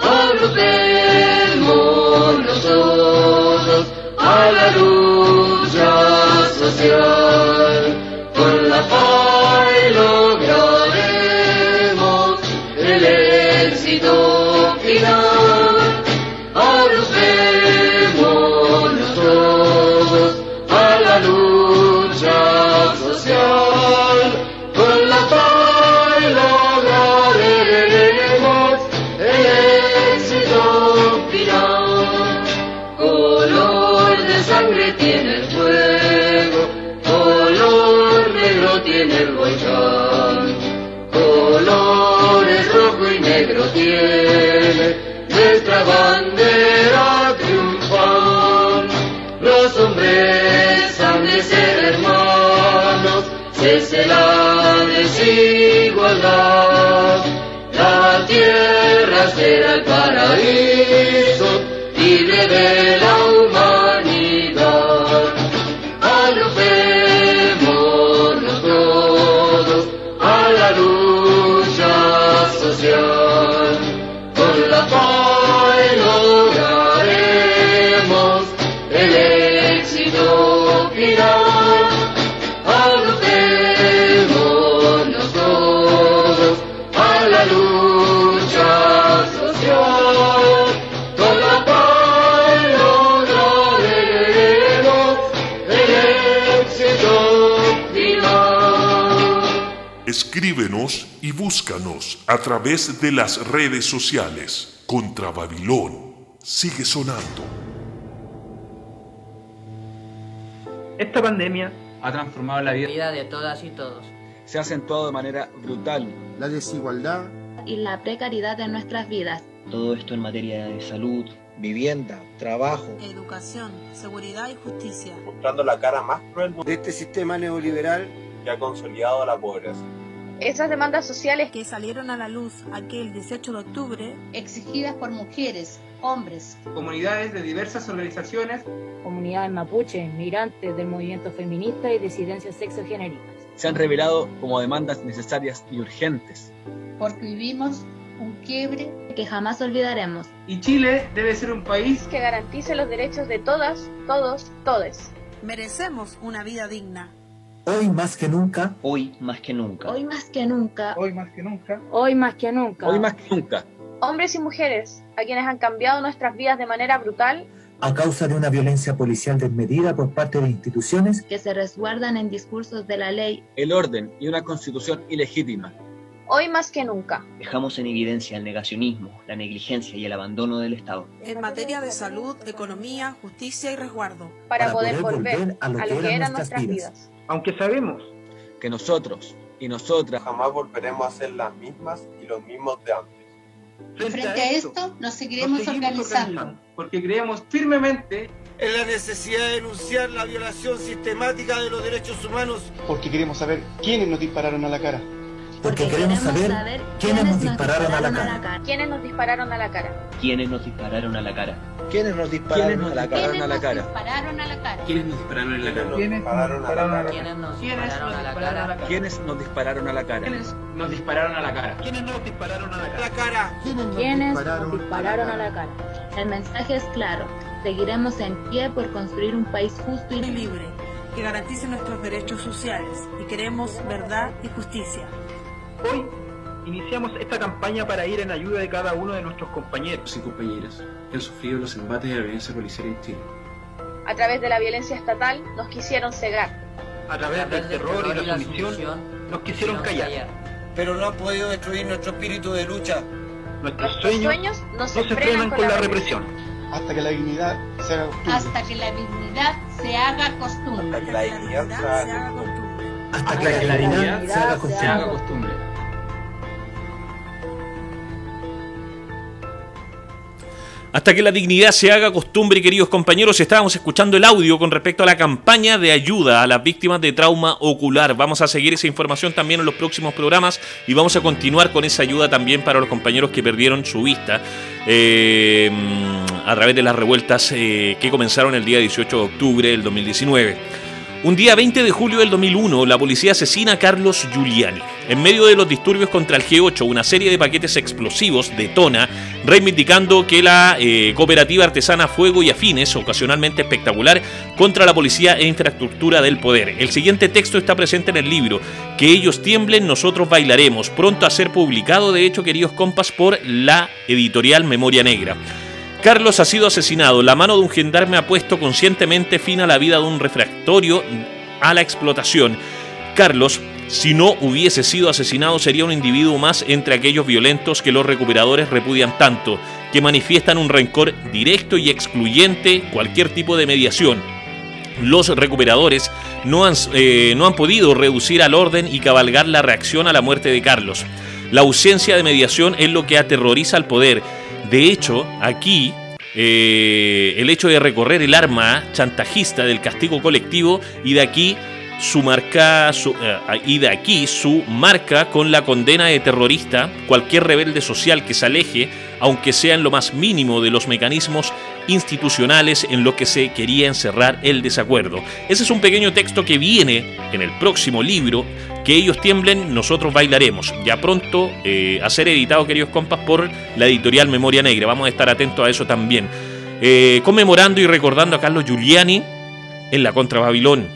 Agrupémonos todos a la lucha social. Con la paz lograremos el éxito final. Agrupémonos todos a la lucha social. Con la paz lograremos el éxito final. Color de sangre tiene el fuego, color negro tiene el volcán, colores rojo y negro tiene nuestra bandera triunfal. Los hombres han de ser hermanos, cese la desigualdad. La tierra será el paraíso, libre de la humanidad. Agrupémonos todos a la lucha social. Con la paz lograremos el éxito final. Agrupémonos todos a la lucha social. Con la paz lograremos el éxito final. Escríbenos y búscanos a través de las redes sociales. Contra Babilón sigue sonando. Esta pandemia ha transformado la vida de todas y todos. Se ha acentuado de manera brutal la desigualdad y la precariedad de nuestras vidas. Todo esto en materia de salud, vivienda, trabajo, educación, seguridad y justicia. Mostrando la cara más cruel de este sistema neoliberal que ha consolidado la pobreza. Esas demandas sociales que salieron a la luz aquel dieciocho de octubre, exigidas por mujeres, hombres, comunidades de diversas organizaciones, comunidades mapuche, migrantes del movimiento feminista y disidencias sexogenéricas, se han revelado como demandas necesarias y urgentes. Porque vivimos un quiebre que jamás olvidaremos. Y Chile debe ser un país que garantice los derechos de todas, todos, todes. Merecemos una vida digna. Hoy más que nunca. Hoy más que nunca. Hoy más que nunca. Hoy más que nunca. Hoy más que nunca. Hoy más que nunca. Hombres y mujeres, a quienes han cambiado nuestras vidas de manera brutal, a causa de una violencia policial desmedida por parte de instituciones que se resguardan en discursos de la ley, el orden y una constitución ilegítima. Hoy más que nunca. Dejamos en evidencia el negacionismo, la negligencia y el abandono del Estado. En materia de salud, economía, justicia y resguardo. Para, para poder, poder volver, volver a lo, a lo que, que eran nuestras vidas. vidas. Aunque sabemos que nosotros y nosotras jamás volveremos a ser las mismas y los mismos de antes. Frente, Frente a esto, esto nos seguiremos, nos seguimos organizando. organizando. Porque creemos firmemente en la necesidad de denunciar la violación sistemática de los derechos humanos. Porque queremos saber quiénes nos dispararon a la cara. Porque, Porque queremos saber, saber quiénes nos dispararon, dispararon a, la a la cara. ¿Quiénes nos dispararon a la cara? ¿Quiénes nos dispararon a la cara? ¿Quiénes nos dispararon a la cara? ¿Quiénes nos dispararon a la cara? ¿Quiénes nos dispararon en la cara? ¿Quiénes nos dispararon a la cara? ¿Quiénes nos dispararon a la cara? ¿Quiénes nos dispararon a la cara? ¿Quiénes nos dispararon a la cara? ¿Quiénes nos dispararon a la cara? ¿Quiénes nos dispararon a la cara? El mensaje es claro. Seguiremos en pie por construir un país justo y libre, que garantice nuestros derechos sociales, y queremos verdad y justicia. Hoy iniciamos esta campaña para ir en ayuda de cada uno de nuestros compañeros y compañeras que han sufrido los embates de la violencia policial en Chile. A través de la violencia estatal nos quisieron cegar. A través, a través del, del terror, terror y la sumisión nos quisieron callar. callar. Pero no han podido destruir nuestro espíritu de lucha. Nuestros, nuestros sueños, sueños no se, no se frenan con, con la represión. represión. Hasta que la dignidad se haga costumbre. Hasta que la dignidad se haga costumbre. Hasta que la dignidad se haga costumbre. Hasta que la dignidad se haga costumbre. Hasta que la dignidad se haga costumbre, queridos compañeros, estábamos escuchando el audio con respecto a la campaña de ayuda a las víctimas de trauma ocular. Vamos a seguir esa información también en los próximos programas y vamos a continuar con esa ayuda también para los compañeros que perdieron su vista eh, a través de las revueltas eh, que comenzaron el día dieciocho de octubre del dos mil diecinueve. Un día veinte de julio del dos mil uno, la policía asesina a Carlos Giuliani. En medio de los disturbios contra el G ocho, una serie de paquetes explosivos detona, reivindicando que la eh, cooperativa artesana Fuego y Afines, ocasionalmente espectacular, contra la policía e infraestructura del poder. El siguiente texto está presente en el libro, Que ellos tiemblen, nosotros bailaremos, pronto a ser publicado, de hecho, queridos compas, por la editorial Memoria Negra. Carlos ha sido asesinado. La mano de un gendarme ha puesto conscientemente fin a la vida de un refractorio a la explotación. Carlos, si no hubiese sido asesinado, sería un individuo más entre aquellos violentos que los recuperadores repudian tanto, que manifiestan un rencor directo y excluyente cualquier tipo de mediación. Los recuperadores no han, eh, no han podido reducir al orden y cabalgar la reacción a la muerte de Carlos. La ausencia de mediación es lo que aterroriza al poder. De hecho, aquí eh, el hecho de recorrer el arma chantajista del castigo colectivo y de aquí su marca su, eh, y de aquí su marca con la condena de terrorista, cualquier rebelde social que se aleje, aunque sea en lo más mínimo, de los mecanismos institucionales en lo que se quería encerrar el desacuerdo. Ese es un pequeño texto que viene en el próximo libro, Que ellos tiemblen, nosotros bailaremos, ya pronto eh, a ser editado, queridos compas, por la editorial Memoria Negra. Vamos a estar atentos a eso también. Eh, conmemorando y recordando a Carlos Giuliani en la Contra Babilón.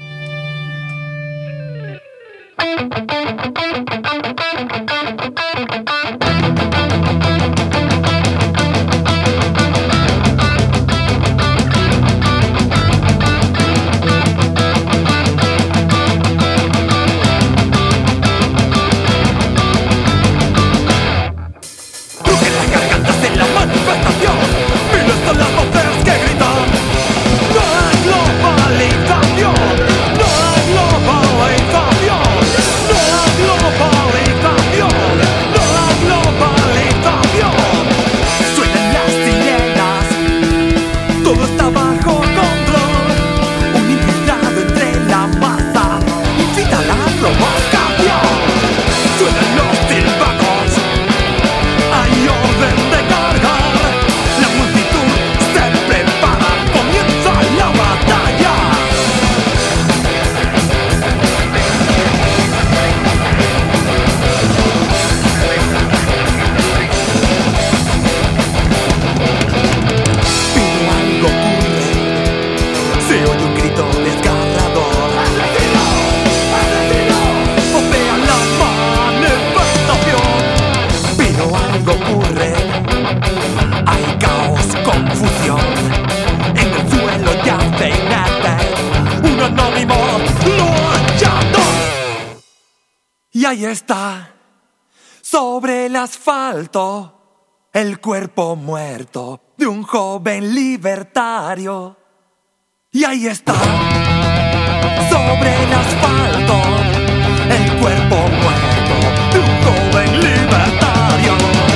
Ahí está, sobre el asfalto, el cuerpo muerto de un joven libertario. Y ahí está, sobre el asfalto, el cuerpo muerto de un joven libertario.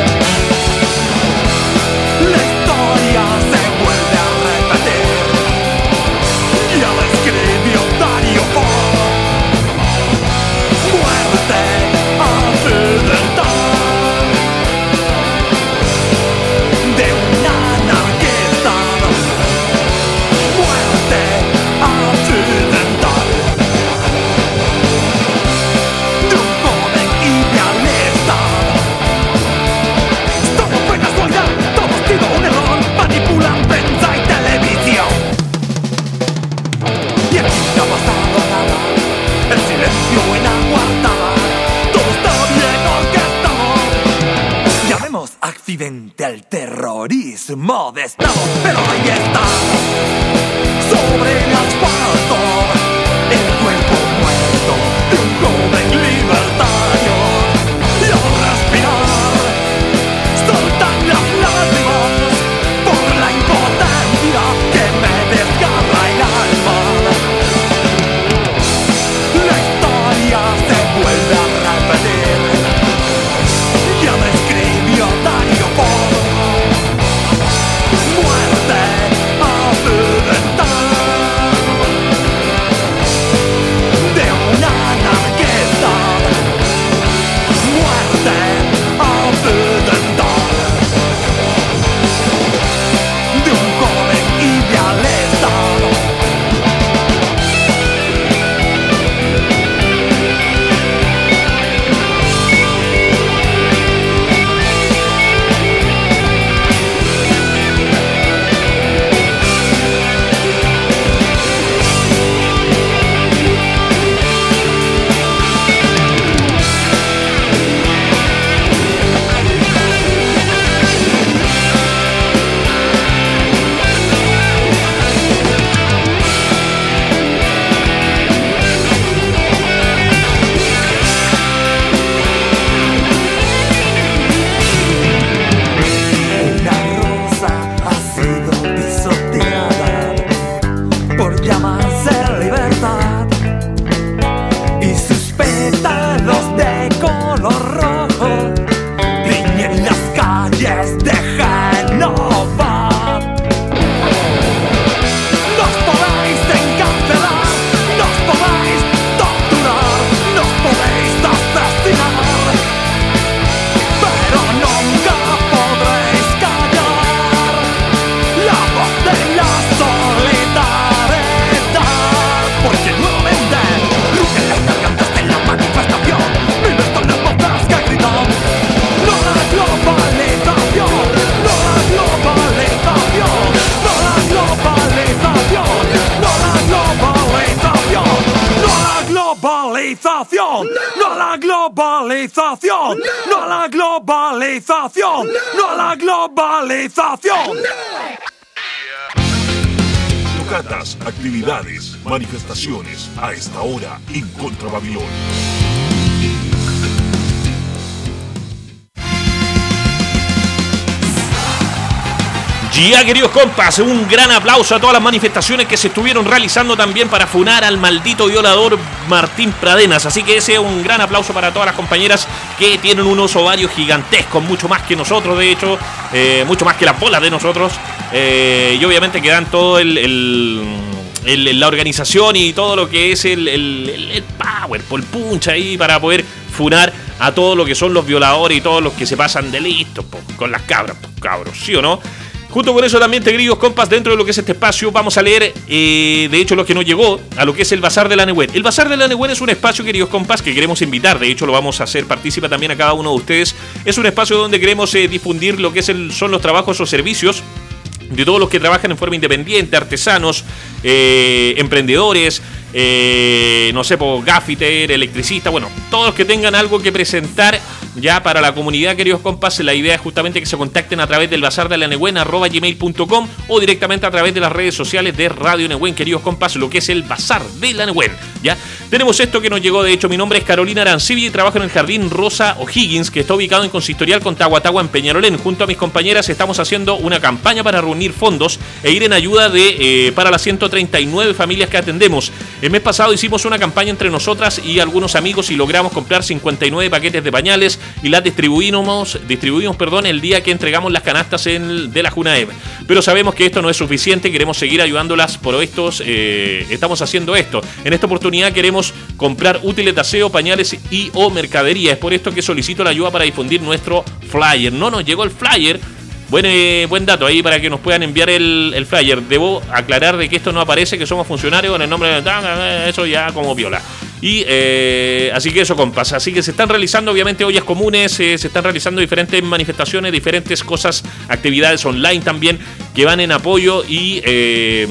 La historia se vuelve a repetir, ya la escribió Dario Fo. De un anarquista, muerte accidental, de un joven idealista. Todo fue casualidad, todo ha sido un error, manipulan prensa y televisión. Y aquí no ha pasado nada, el silencio en aguardaba. Accidente al terrorismo de Estado, pero ahí está, sobre el asfalto, el cuerpo muerto de un joven libertario. Y al respirar, soltan las lágrimas por la impotencia que me desgarra el alma. La historia se vuelve a repetir, ya me escribió Dario Fo. de la solidaridad, porque nuevamente rugen las gargantas de la manifestación, miles son las voces que gritan no a la globalización, no a la globalización, no a la globalización, no a la globalización, no a la globalización, no a la globalización, no a la globalización, no a la globalización. Tocatas, actividades, manifestaciones a esta hora en Contra Babilón. Ya, queridos compas, un gran aplauso a todas las manifestaciones que se estuvieron realizando también para funar al maldito violador Martín Pradenas. Así que ese es un gran aplauso para todas las compañeras que tienen unos ovarios gigantescos, mucho más que nosotros, de hecho, eh, mucho más que las bolas de nosotros. Eh, y obviamente que dan todo el, el, el, la organización y todo lo que es el, el, el, el power, el punch ahí para poder funar a todo lo que son los violadores y todos los que se pasan de listos po, con las cabras, po, cabros, ¿sí o no? Junto con eso también, queridos compas, dentro de lo que es este espacio vamos a leer, eh, de hecho, lo que nos llegó a lo que es el Bazar de la Nehuen. El Bazar de la Nehuen es un espacio, queridos compas, que queremos invitar, de hecho lo vamos a hacer partícipe también a cada uno de ustedes. Es un espacio donde queremos eh, difundir lo que es el, son los trabajos o servicios de todos los que trabajan en forma independiente, artesanos, eh, emprendedores, eh, no sé, por gaffiter, electricista, bueno, todos los que tengan algo que presentar ya para la comunidad, queridos compas. La idea es justamente que se contacten a través del bazar de la Nehuen arroba gmail punto com o directamente a través de las redes sociales de Radio Nehuen, queridos compas, lo que es el Bazar de la Nehuen. Ya tenemos esto que nos llegó, de hecho, mi nombre es Carolina Arancibia y trabajo en el Jardín Rosa O'Higgins, que está ubicado en Consistorial con Tahuatahua en Peñalolén. Junto a mis compañeras estamos haciendo una campaña para reunir fondos e ir en ayuda de eh, para las ciento treinta y nueve familias que atendemos. El mes pasado hicimos una campaña entre nosotras y algunos amigos y logramos comprar cincuenta y nueve paquetes de pañales y las distribuimos, distribuimos perdón, el día que entregamos las canastas en, de la Junaev. Pero sabemos que esto no es suficiente, queremos seguir ayudándolas por estos, eh, estamos haciendo esto. En esta oportunidad queremos comprar útiles de aseo, pañales y o mercadería. Es por esto que solicito la ayuda para difundir nuestro flyer. No nos llegó el flyer. Buen, eh, buen dato ahí para que nos puedan enviar el, el flyer. Debo aclarar de que esto no aparece, que somos funcionarios en el nombre de... Eso ya como viola. Y eh, así que eso, compas. Así que se están realizando obviamente ollas comunes, eh, se están realizando diferentes manifestaciones, diferentes cosas, actividades online también que van en apoyo y... Eh,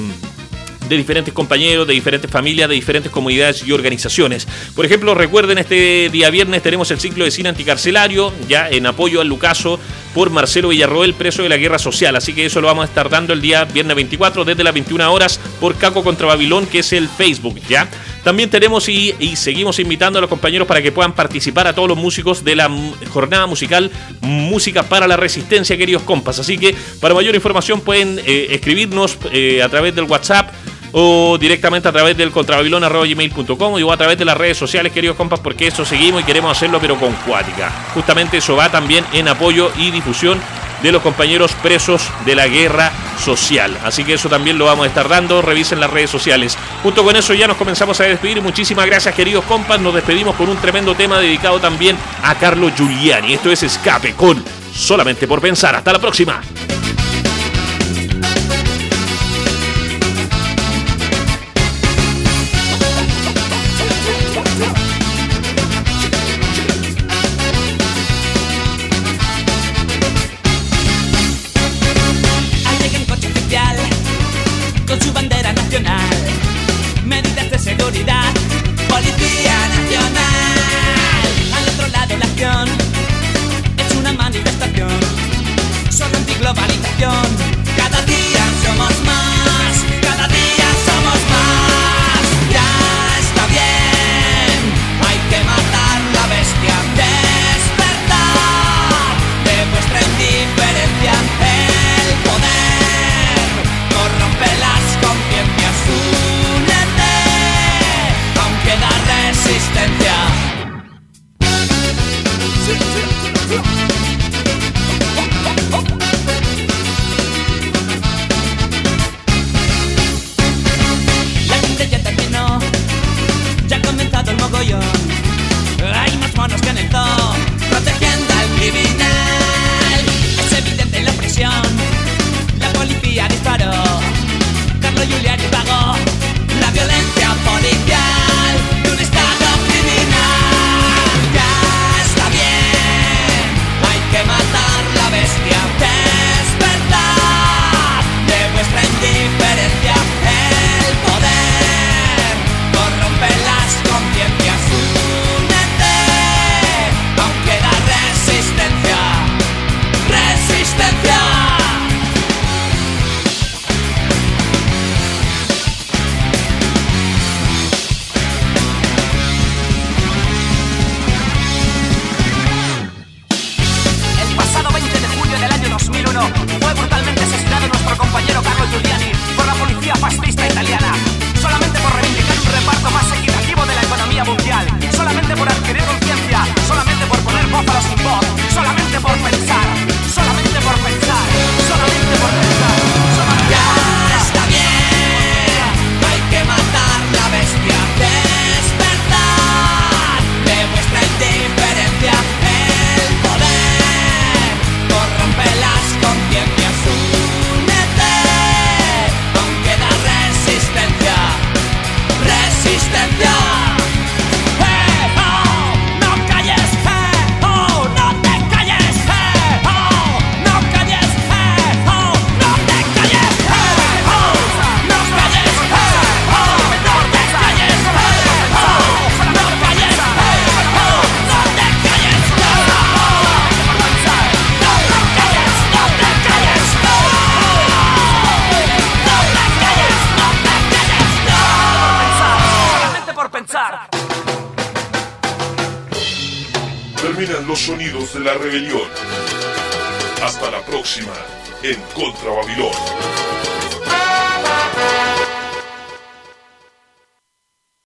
de diferentes compañeros, de diferentes familias, de diferentes comunidades y organizaciones. Por ejemplo, recuerden, este día viernes tenemos el ciclo de cine anticarcelario, ya en apoyo al Lucaso, por Marcelo Villarroel, preso de la guerra social. Así que eso lo vamos a estar dando el día viernes veinticuatro, desde las veintiuna horas, por Caco contra Babilón, que es el Facebook, ¿ya? También tenemos y, y seguimos invitando a los compañeros para que puedan participar, a todos los músicos de la jornada musical Música para la Resistencia, queridos compas. Así que para mayor información pueden eh, escribirnos eh, a través del WhatsApp o directamente a través del contrababilón arroba gmail punto com o a través de las redes sociales, queridos compas, porque eso seguimos y queremos hacerlo pero con cuática. Justamente eso va también en apoyo y difusión de los compañeros presos de la guerra social. Así que eso también lo vamos a estar dando. Revisen las redes sociales. Junto con eso ya nos comenzamos a despedir. Muchísimas gracias, queridos compas. Nos despedimos con un tremendo tema dedicado también a Carlo Giuliani. Esto es Escape con Solamente por Pensar. Hasta la próxima. Con su bandera nacional, medidas de seguridad, Policía Nacional. Al otro lado la acción es una manifestación, solo antiglobo. por pensar. Terminan los sonidos de la rebelión. Hasta la próxima en Contra Babilón.